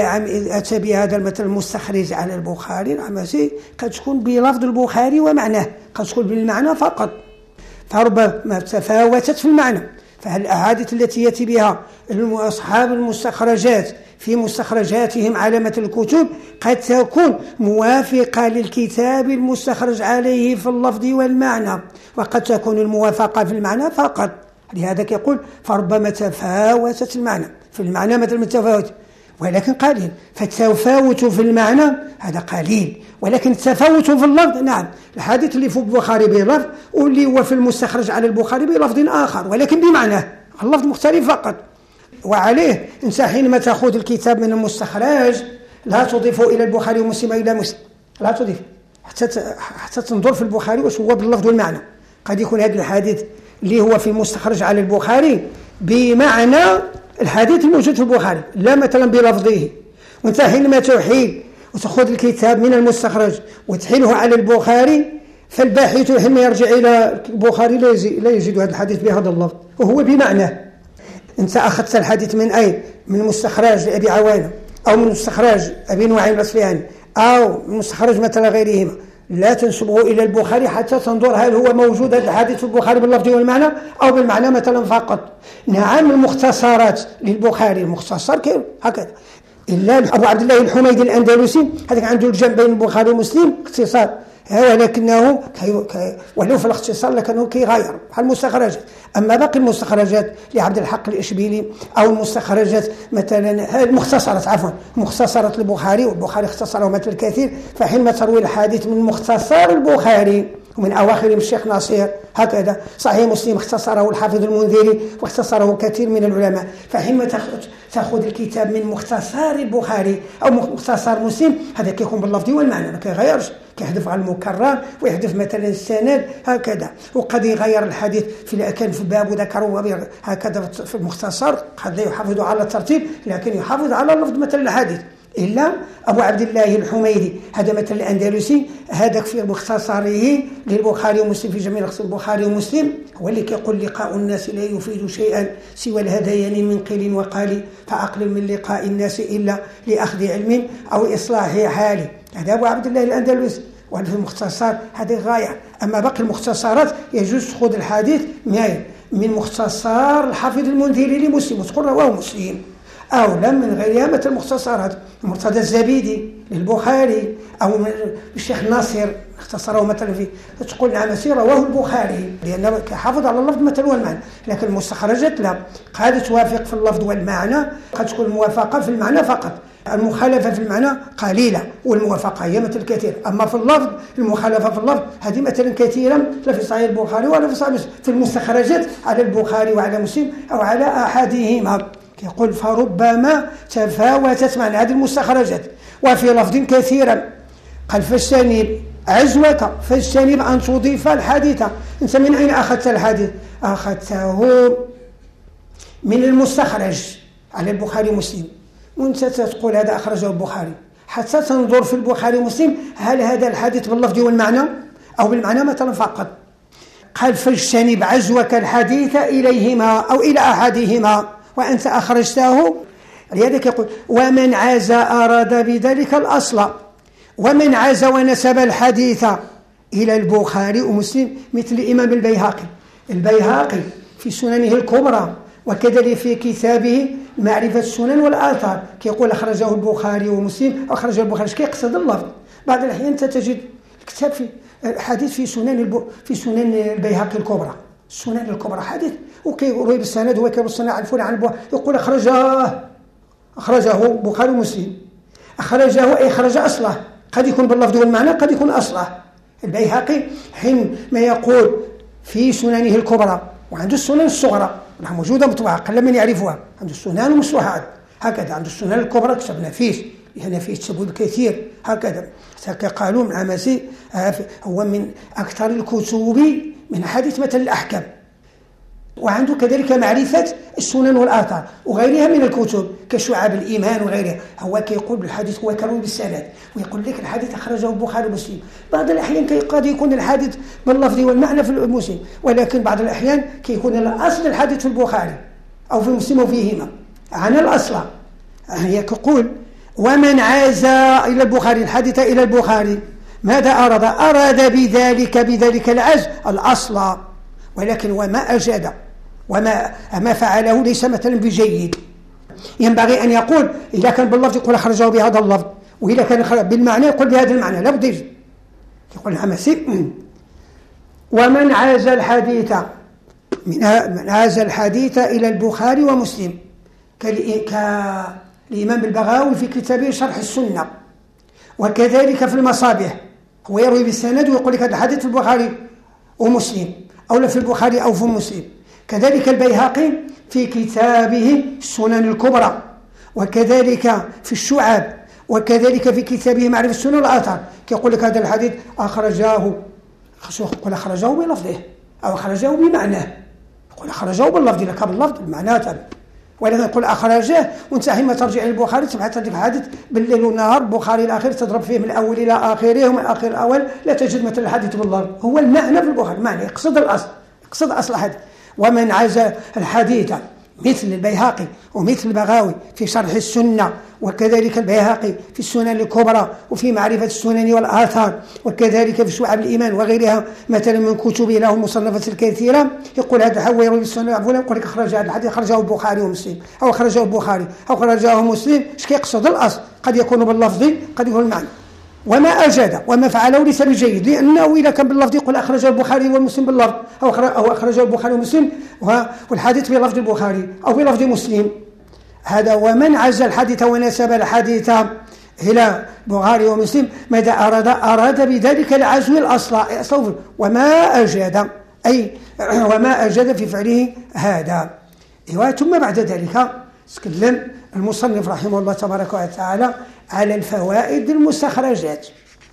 Speaker 1: اتى بها هذا المثل المستخرج على البخاري قد تكون بلفظ البخاري ومعناه، قد تكون بالمعنى فقط، فربما تفاوتت في المعنى. فالاحاديث التي ياتي بها اصحاب المستخرجات في مستخرجاتهم على مثل الكتب قد تكون موافقة للكتاب المستخرج عليه في اللفظ والمعنى، وقد تكون الموافقة في المعنى فقط. لهذا يقول فربما تفاوتت المعنى، في المعنى مثل التفاوت ولكن قليل، فالتفاوت في المعنى هذا قليل، ولكن التفاوت في اللفظ نعم. الحديث اللي في البخاري بلفظ واللي هو في المستخرج على البخاري بلفظ آخر ولكن بمعنى اللفظ مختلف فقط. وعليه انت حينما تأخذ الكتاب من المستخرج لا تضيفه إلى البخاري ومسلم إلى مسلم، لا تضيف حتى حتى تنظر في البخاري واش هو باللفظ والمعنى. قد يكون هذا الحديث اللي هو في المستخرج على البخاري بمعنى الحديث الموجود في البخاري لا مثلا بلفظه، وانت حينما تحيل وتأخذ الكتاب من المستخرج وتحيله على البخاري فالباحث حينما يرجع إلى البخاري لا يجد هذا الحديث بهذا اللفظ وهو بمعنى. انت اخذت الحديث من اين؟ من مستخرج ابي عوانه او من مستخرج ابي نعيم الاصفهاني او من مستخرج مثلا غيرهما، لا تنسبه الى البخاري حتى تنظر هل هو موجود هذا الحديث في البخاري باللفظ والمعنى او بالمعنى مثلا فقط. نعم المختصرات للبخاري المختصر هكذا، الا ابو عبد الله الحميدي الاندلسي هذاك عنده الجمع بين البخاري ومسلم اختصار، ولكنه ولو في الاختصار لكنه كيغير بحال المستخرجات. اما باقي المستخرجات لعبد الحق الاشبيلي او المستخرجات مثلا المختصرات عفوا مختصرات البخاري والبخاري اختصره مثل الكثير، فحينما تروي الحديث من مختصر البخاري ومن اواخرهم الشيخ ناصر هكذا، صحيح مسلم اختصره الحافظ المنذري واختصره كثير من العلماء، فحينما تاخذ الكتاب من مختصر البخاري او مختصر مسلم هذا كيكون باللفظ والمعنى ما كيغيرش، كيحذف على المكرر ويحذف مثلا السند هكذا. وقد يغير الحديث في كان في باب ذكره هكذا في المختصر قد لا يحافظ على الترتيب لكن يحافظ على اللفظ مثلا الحديث. إلا أبو عبد الله الحميدي هذا مثل الأندلسي هذاك في مختصره للبخاري ومسلم في جميع نسخ البخاري ومسلم هو اللي كيقول لقاء الناس لا يفيد شيئا سوى الهذيان من قيل وقال، فأقل من لقاء الناس إلا لأخذ علم أو إصلاح حال. هذا أبو عبد الله الأندلسي وهذا في المختصر هذه غاية. أما باقي المختصرات يجوز تأخذ الحديث من مختصر الحافظ المنذري لمسلم وتقول رواه مسلم، أو لم من غيرها مثل المختصرات مرتضى الزبيدي للبخاري أو الشيخ ناصر اختصره مثلا في تقول نعم رواه البخاري لأنه حافظ على اللفظ مثلا والمعنى. لكن المستخرجات لا، قد توافق في اللفظ والمعنى، قد تكون الموافقة في المعنى فقط، المخالفة في المعنى قليلة والموافقة هي مثل كثير. أما في اللفظ المخالفة في اللفظ هذه مثلا كثيرا لا في صحيح البخاري ولا في صحيح مسلم، في المستخرجات على البخاري وعلى مسلم أو على أحدهما. يقول فربما تفاوتت مع هذه المستخرجات وفي لفظ كثيرا قال فاجتنب عزوك فاجتنب أن تضيف الحديث. أنت من أين أخذت الحديث؟ أخذته من المستخرج على البخاري ومسلم، وانت تقول هذا أخرجه البخاري حتى تنظر في البخاري ومسلم هل هذا الحديث باللفظ والمعنى أو بالمعنى مثلا فقط. قال فاجتنب عزوك الحديث إليهما أو إلى أحدهما وأنت أخرجته. لذلك يقول ومن عاز أراد بذلك الأصل، ومن عاز ونسب الحديث إلى البخاري ومسلم مثل الإمام البيهقي. البيهقي في سننه الكبرى وكذلك في كتابه معرفة السنن والآثار كيقول أخرجه البخاري ومسلم أخرجه البخاري. كيقصد اللفظ. بعض الأحيان أنت تجد الكتاب في حديث في سنن الب... في سنن البيهقي الكبرى، السنن الكبرى حديث وكيروي بالسند وكيروي السند عن فلان عن البخاري يقول أخرجه أخرجه البخاري ومسلم، أخرجه أي خرج أصله، قد يكون باللفظ والمعنى قد يكون أصله. البيهقي حين ما يقول في سننه الكبرى وعنده السنن الصغرى موجودة مطبوعة قل من يعرفها، عنده السنن المصلحات هكذا، عنده السنن الكبرى كتاب نفيس هنا فيه تسبب كثير هكذا. قالوا مع مسيح هو من أكثر الكتب من حديث مثل الأحكام، وعنده كذلك معرفة السنن والآثار وغيرها من الكتب كشعب الإيمان وغيرها. هو كيقول بالحديث هو كروي بالسند، ويقول لك الحديث أخرجه البخاري ومسلم. بعض الأحيان قد يكون الحديث باللفظ والمعنى في المسلم، ولكن بعض الأحيان كيكون الأصل الحديث في البخاري أو في مسلم وفيهما عن الأصل. هي كيقول ومن عاز إلى البخاري الحديث إلى البخاري ماذا أراد؟ أراد بذلك بذلك العز الأصل، ولكن وما أجاد وما ما فعله ليس مثلا بجيد. ينبغي أن يقول إذا كان باللفظ يقول أخرجه بهذا اللفظ، وإذا كان بالمعنى يقول بهذا المعنى، لا بد يجد يقول همسي. ومن عاز الحديث من عاز الحديث إلى البخاري ومسلم كالإمام البغاوي في كتابه شرح السنة، وكذلك في المصابيح هو يروي بالسند ويقول لك هذا الحديث في البخاري ومسلم أو في البخاري أو في مسلم. كذلك البيهقي في كتابه السنن الكبرى، وكذلك في الشعب، وكذلك في كتابه معرفة السنن والآثار يقول لك هذا الحديث أخرجاه يقول أخرجه بلفظه أو أخرجه بمعناه، يقول أخرجه باللفظ لك باللفظ المعنى تبع، ولكن يقول أخرجه وانت حينما ترجع إلى البخاري تبحث عندك حديث بالليل والنهار البخاري الأخير تضرب فيه من الأول إلى آخره ومن آخر الأول لا تجد مثل الحديث باللفظ. هو المعنى في البخاري معنى يقصد الأصل، يقصد أصل الحديث. ومن عاز الحديث مثل البيهقي ومثل البغاوي في شرح السنة، وكذلك البيهقي في السنن الكبرى وفي معرفة السنن والآثار، وكذلك في شعب الإيمان وغيرها مثلا من كتبه له المصنفات الكثيرة، يقول هذا حوى يروي السنن الأولى يقول لك أخرج هذا الحديث أخرجه البخاري ومسلم أو أخرجه البخاري أو أخرجه مسلم. ايش كيقصد الأصل؟ قد يكون باللفظ قد يكون المعنى. وما أجاد وما فعله ليس بجيد، لأنه إذا كان باللفظ يقول أخرجه البخاري والمسلم باللفظ أو أخرجه البخاري ومسلم والحديث بلفظ البخاري أو بلفظ مسلم هذا. ومن عز الحديث ونسب الحديث إلى البخاري ومسلم ماذا أراد؟ أراد بذلك العزو الأصل. وما أجاد أي وما أجاد في فعله هذا. ثم بعد ذلك تكلم المصنف رحمه الله تبارك وتعالى على الفوائد المستخرجات.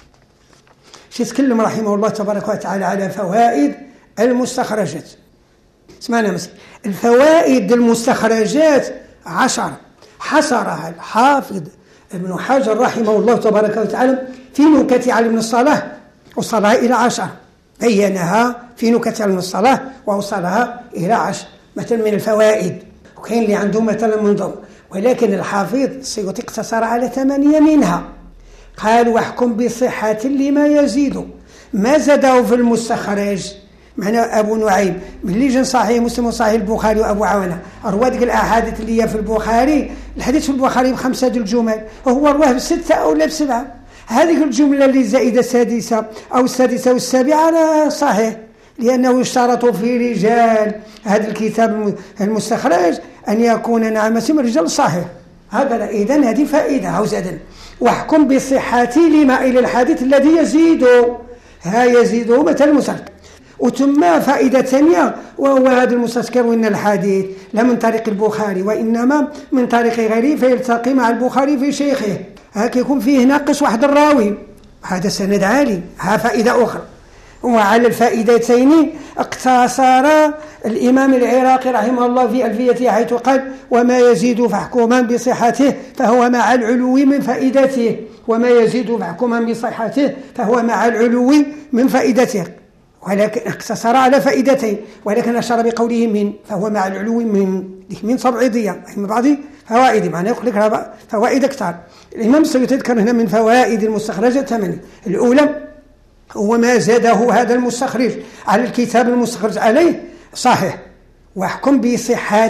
Speaker 1: يتكلم رحمه الله تبارك وتعالى على فوائد المستخرجات. اسمعنا مثلا الفوائد المستخرجات عشر حصرها الحافظ ابن حجر رحمه الله تبارك وتعالى في نكت علي بن الصلاح، وصلها إلى عشر، بينها في نكت علي بن الصلاح ووصلها إلى عشر مثلا من الفوائد، وكاين اللي عنده مثلا منظم، ولكن الحافظ السيوطي اقتصر على ثمانية منها. قال واحكم بصحة لما يزيد ما زاده في المستخرج. معنى أبو نعيم من لجن صحيح مسلم وصحيح البخاري وأبو عوانة أروى ديك الأحاديث اللي هي في البخاري، الحديث في البخاري بخمسة الجمل وهو رواه بستة أو لا بسبعة، هذه الجملة اللي زائدة السادسة أو السادسة والسابعة على صحيح، لأنه يشترط في رجال هذا الكتاب المستخرج أن يكون نعم اسم رجال صحيح. هذا إذن هذه فائدة عوزادا. واحكم بصحة لما إلى الحديث الذي يزيد، ها يزيده مثل المستخرج. وثم فائدة ثانية وهو هذا المستذكر وإن الحديث لا من طريق البخاري وإنما من طريق غيره فيلتقي مع البخاري في شيخه، هكا يكون فيه ناقص واحد الراوي، هذا سند عالي. ها فائدة أخرى. وعلى الفائدتين اقتصر الإمام العراقي رحمه الله في ألفيته حيث قال وما يزيد فاحكما بصحته فهو مع العلو من فائدته، وما يزيد فاحكما بصحته فهو مع العلو من فائدته، ولكن اقتصر على فائدتين، ولكن أشار بقوله من فهو مع العلو من من صبعيدية من بعض فوائد، معناه يقول لك فوائد أكثر. الإمام السيوطي يذكر هنا من فوائد المستخرجة ثمانية. الأولى هو ما زاده هذا المستخرج على الكتاب المستخرج عليه صحيح، واحكم بصحة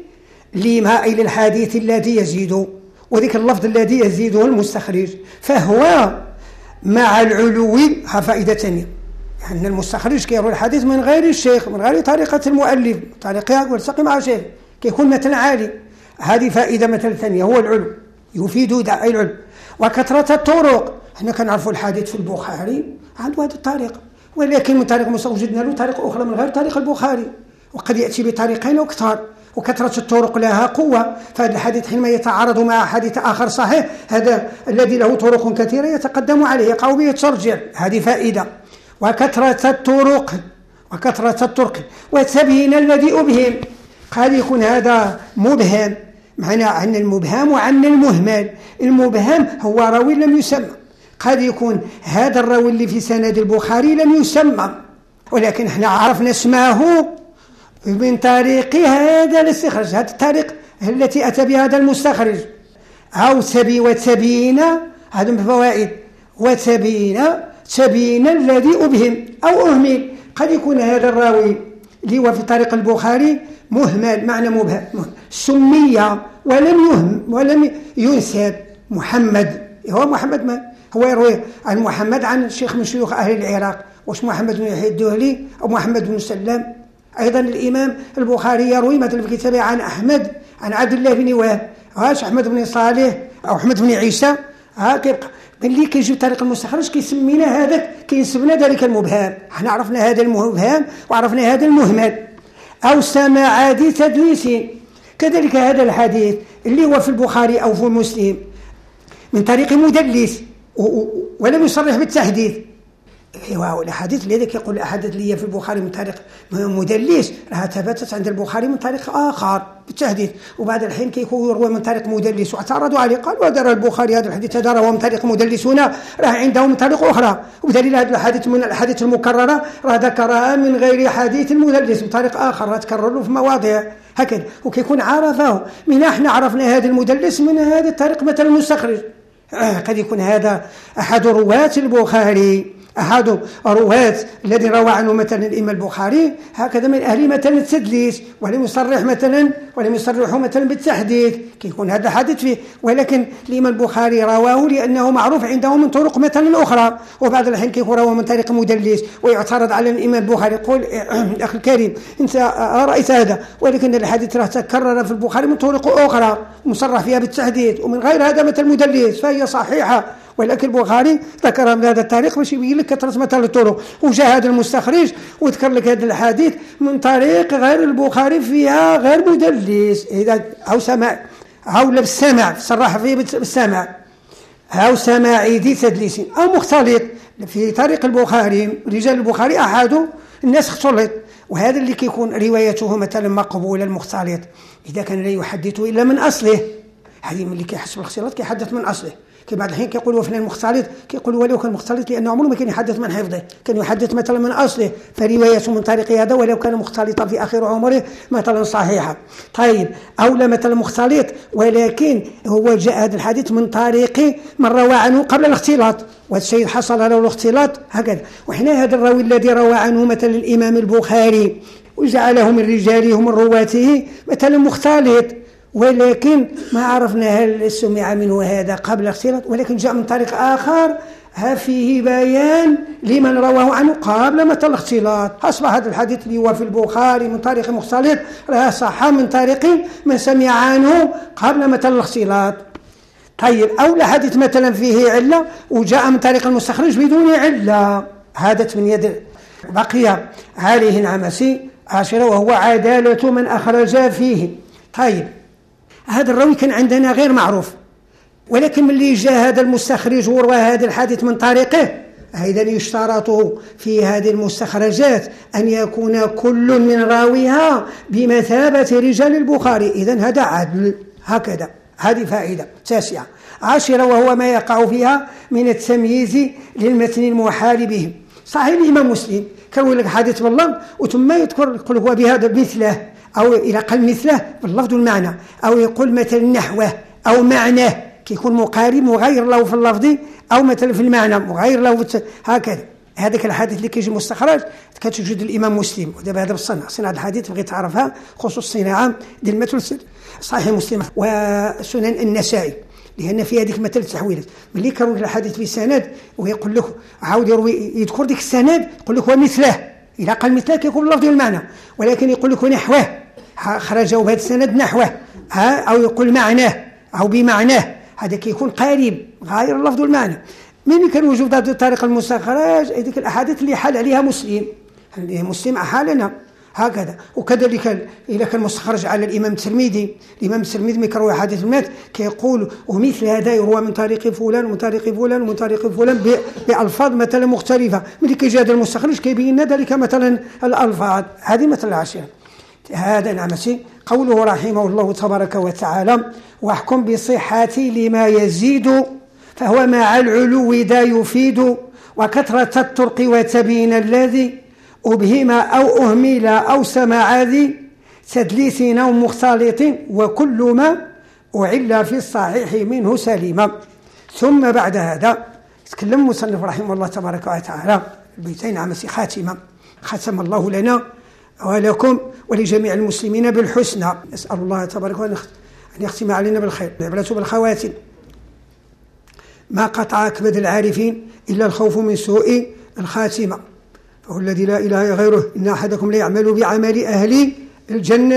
Speaker 1: لما إلى الحديث الذي يزيد، وذلك اللفظ الذي يزيده المستخرج فهو مع العلو. ها فائدة ثانية أن المستخرج كيروي الحديث من غير الشيخ، من غير طريقة المؤلف، طريقها والتقي مع شيخ كيكون مثل عالي. هذه فائدة مثل ثانية هو العلو، يفيد داعي العلو. وكثرة الطرق، احنا كنعرفوا الحديث في البخاري عنده هذه الطريقة، ولكن من طريق مسلم وجدنا له طريقة أخرى من غير طريق البخاري، وقد يأتي بطريقين أو أكثر، وكثرة الطرق لها قوة. فهذا الحديث حينما يتعارض مع حديث آخر صحيح هذا الذي له طرق كثيرة يتقدم عليه يقع به الترجيع، هذه فائدة. وكثرة الطرق وكثرة الطرق والتبيين الذي أبهم. قد يكون هذا مبهم، معنى عن المبهم وعن المهمل. المبهم هو راوي لم يسمى، قد يكون هذا الراوي اللي في سند البخاري لم يسمى، ولكن احنا عرفنا اسمه من طريق هذا الاستخراج، هذا الطريق التي أتى بها هذا المستخرج. أو تبي وتبين، هذا من الفوائد، وتبين تبين الذي أبهم أو أهمل. قد يكون هذا الراوي اللي هو في طريق البخاري مهمل، معنى مبهم، سمي ولم يهم ولم ينسب. محمد هو محمد ما هو يروي عن محمد عن شيخ من شيوخ أهل العراق، واش محمد بن يحيى الدهلي أو محمد بن سلام. أيضا الإمام البخاري يروي مثلا في كتابه عن أحمد عن عبد الله بن وهب، هاش أحمد بن صالح أو أحمد بن عيسى. ها كيبقى اللي كيجي طريق المستخرج كيسمينا هذاك، كينسبنا ذلك المبهم. احنا عرفنا هذا المبهم وعرفنا هذا المهمل. أو سماع ذي تدليس، كذلك هذا الحديث اللي هو في البخاري أو في مسلم من طريق مدلس ولم يصرح بالتحديث. ايوا الاحاديث لذلك يقول الاحاديث اللي هي في البخاري من طريق مدلس راها ثبتت عند البخاري من طريق اخر بالتحديث، وبعد الحين كيكون يروى من طريق مدلس واعترضوا عليه، قالوا هذا البخاري هذا الحديث هذا رواه من طريق مدلس هنا، راه عنده من طريق اخرى. وبدليل هذا الحديث من الاحاديث المكرره راه ذكرها من غير حديث المدلس من طريق اخر، راه تكرر في مواضع هكذا، وكيكون عرفه. من احنا عرفنا هذا المدلس من هذا الطريق مثلا المستخرج. آه قد يكون هذا احد رواه البخاري، أحد رواة الذي روى عنه مثلا الإمام البخاري هكذا من أهل مثلا التدليس، ولم يصرح مثلا ولم يصرحوا مثلا بالتحديث، كيكون هذا حادث فيه، ولكن الإمام البخاري رواه لأنه معروف عنده من طرق مثلا أخرى، وبعد الحين كيكون رواه من طريق مدلس ويعترض على الإمام البخاري، يقول أخي الكريم أنت رأيت هذا، ولكن الحديث راه تكرر في البخاري من طرق أخرى مصرح فيها بالتحديث ومن غير هذا مثل مدلس، فهي صحيحة، ولكن البخاري ذكرها من هذا الطريق باش يبين لك كثرة مثلا الطرق. وجاء هذا المستخرج وذكر لك هذا الحديث من طريق غير البخاري فيها غير مدلس، إذا أو سماع أو بالسمع صرح فيه بالسمع أو سماع ذي تدليس أو مختلط. في طريق البخاري رجال البخاري أحد الناس اختلط، وهذا اللي كيكون روايته مثلا مقبولة المختلط إذا كان لا يحدث إلا من أصله. هذه من اللي كيحسب الاختلاط كيحدث من أصله. كي بعد الحين كيقولوا فلان مختلط، كيقولوا ولو كان مختلط لأنه عمره ما كان يحدث من حفظه، كان يحدث مثلا من أصله، فروايته من طريق هذا ولو كان مختلطا في آخر عمره مثلا صحيحة. طيب أو لا مثلا مختلط ولكن هو جاء هذا الحديث من طريق من روى عنه قبل الاختلاط، والسيد حصل له الاختلاط هكذا. وحنا هذا الراوي الذي روى عنه مثلا الإمام البخاري وجعله من رجاله ومن رواته مثلا مختلط، ولكن ما عرفنا هل سمع منه هذا قبل اختلاط، ولكن جاء من طريق آخر فيه بيان لمن رواه عنه قبل مثل الاختلاط. أصبح هذا الحديث اللي هو في البخاري من طريق مختلط راه صح من طريق من سمع عنه قبل مثل الاختلاط. طيب أو الحديث مثلا فيه علة وجاء من طريق المستخرج بدون علة، هذا من يد بقي عليه العمسي عاشرة وهو عدالة من أخرج فيه. طيب هذا الراوي كان عندنا غير معروف، ولكن من اللي جاء هذا المستخرج وروى هذا الحديث من طريقه، إذا يشترط في هذه المستخرجات أن يكون كل من راويها بمثابة رجال البخاري، إذن هذا عدل هكذا. هذه فائدة تاسعة. عاشرة وهو ما يقع فيها من التمييز للمتن المحال به. صحيح الإمام مسلم كان يقول لك حديث بالله وثم يذكر يقول هو بهذا مثله أو إلى قل مثله باللفظ والمعنى، أو يقول مثل نحوه أو معناه كيكون مقارب مغير له في اللفظ أو مثل في المعنى مغير له هكذا. هذاك الحديث اللي كيجي مستخرج كتوجد الإمام مسلم، ودابا هذا بالصنع صناعة الحديث بغيت تعرفها خصوص الصناعة ديال المثل صحيح مسلم وسنن النسائي، لأن في هذيك مثل التحويلات ملي كانوا الحديث بالسند ويقول لك عاود يروي يذكر ديك السند يقول لك ومثله، إذا قال مثله كيكون اللفظ والمعنى، ولكن يقول لك نحوه خرجوا بهذا السند نحوه أو يقول معناه أو بمعناه، هذا كيكون قريب غير اللفظ والمعنى. من كان وجود هذه الطريقة المستخرج هذيك الأحاديث اللي حال عليها مسلم، مسلم أحالنا هكذا. وكذلك إذا كان مستخرج على الإمام الترمذي، الإمام الترمذي من كروي حديث المات كيقول ومثل هذا يروى من طريق فلان ومن طريق فلان ومن طريق فلان بألفاظ مثلا مختلفة. ملي كيجي هذا المستخرج كيبين ذلك مثلا الألفاظ هذه مثلا العشرة. هذا نعمتي. قوله رحمه الله تبارك وتعالى واحكم بصحة لما يزيد فهو مع العلو ذا يفيد وكثرة الطرق وتبين الذي أبهم أو أهمل أو سمع ذي تدليس أو مختلط وكل ما أعل في الصحيح منه سليما. ثم بعد هذا تكلم المصنف رحمه الله تبارك وتعالى البيتين عمسي خاتمة ختم الله لنا ولكم ولجميع المسلمين بالحسنى. نسأل الله تبارك وتعالى أن يختم علينا بالخير. العبرة بالخواتم. ما قطع أكبد العارفين إلا الخوف من سوء الخاتمة فهو الذي لا إله غيره إن أحدكم ليعمل بعمل أهل الجنة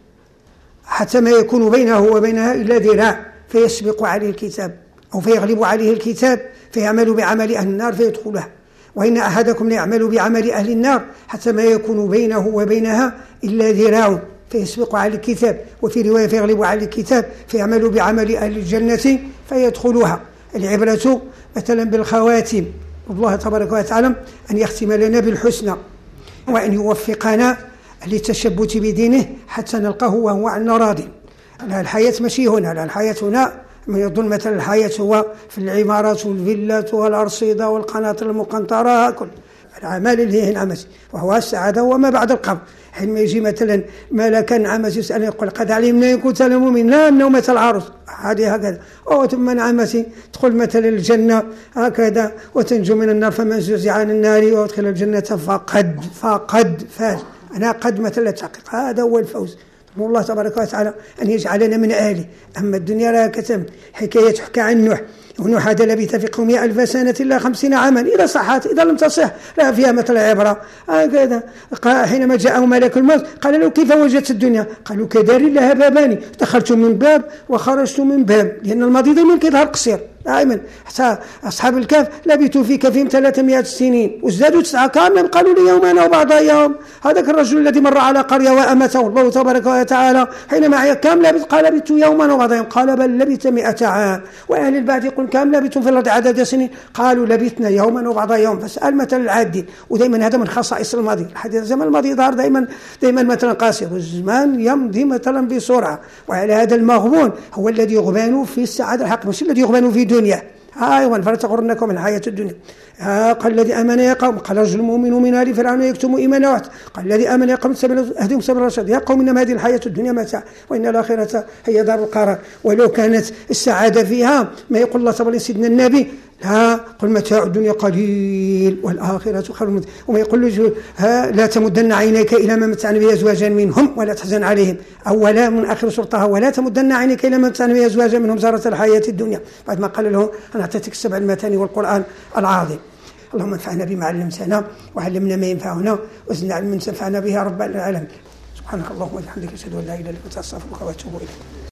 Speaker 1: حتى ما يكون بينه وبينها إلا ذراع فيسبق عليه الكتاب أو فيغلب عليه الكتاب فيعمل بعمل أهل النار فيدخلها. وإن أحدكم ليعمل بعمل أهل النار حتى ما يكون بينه وبينها إلا ذراع فيسبق على الكتاب. وفي رواية فيغلب على الكتاب فيعمل بعمل أهل الجنة فيدخلها. العبرة مثلا بالخواتم. الله تبارك وتعالى أن يختم لنا بالحسنى وأن يوفقنا للتشبت بدينه حتى نلقاه وهو عنا راض. الحياة ماشي هنا، الحياة هنا من يظن مثلا الحياة هو في العمارات والفيلات والأرصدة والقناطر المقنطرة كل الأعمال اللي هي نعمتي وهو السعادة وما بعد القبر. حينما يجي مثلا ملكا نعمتي يسأل يقول قد علمنا إن كنت لمؤمن لا أنه مثل العروس هذه هكذا. أو ثم نعمتي تدخل مثلا الجنة هكذا وتنجو من النار فمن زحزح عن النار وادخل الجنة فقد فقد فاز. أنا قد مثلا التحقيق هذا هو الفوز. الله تبارك وتعالى أن يجعلنا من أهله. أما الدنيا لها كتم حكاية تحكى عن نوح ونوح هذا لبث في قومه ألف سنة إلا خمسين عاما إذا صحت إذا لم تصح لا فيها مثل عبرة هكذا. حينما جاءه ملك الموت قال له كيف وجدت الدنيا؟ قالوا كدار لها بابان دخلت من باب وخرجت من باب لأن الماضي دائما كيظهر قصير دائما. حتى أصحاب الكهف لبثوا في كهفهم ثلاثمائة سنين وازدادوا تسعة كاملا قالوا لي يوما أو بعض يوم. هذاك الرجل الذي مر على قرية وأمته الله تبارك وتعالى حينما كم لبث قال لبثت يوما أو بعض يوم قال بل لبثت مئة عام. وأهل البعد يقول كم لبثتم في الأرض عدد سنين قالوا لبثنا يوما أو بعض يوم. فسأل مثل العادي. ودائما هذا من خصائص الماضي. الحديث الزمن الماضي يظهر دائما دائما مثلا قاسي والزمان يمضي مثلا بسرعة. وعلى هذا المغبون هو الذي يغبن في السعادة الحق مش الذي يغبن في دنيا. أيوة فلا تغرنكم الحياة الدنيا. قال الذي آمن يا قوم قال رجل المؤمن من آل فرعون يكتم إيمانه واحد قال الذي آمن يا قوم أهدهم سبيل الرشاد يا قوم إنما هذه الحياة الدنيا متاع وإن الآخرة هي دار القرار. ولو كانت السعادة فيها ما يقول الله تبارك سيدنا النبي لا قل متاع الدنيا قليل والآخرة خير. وما يقول له لا تمدن عينيك إلى ما متعنا به أزواجا منهم ولا تحزن عليهم. أولا من آخر سلطها ولا تمدن عينيك إلى ما متعنا به أزواجا منهم زارة الحياة الدنيا. بعد ما قال له أنا أعطيتك السبع المثاني والقرآن العظيم. اللهم انفعنا بما علمتنا وعلمنا ما ينفعنا وزدنا علما ينفعنا به يا رب العالمين. سبحانك اللهم وبحمدك أشهد أن لا إله إلا أنت أستغفرك وأتوب إليك.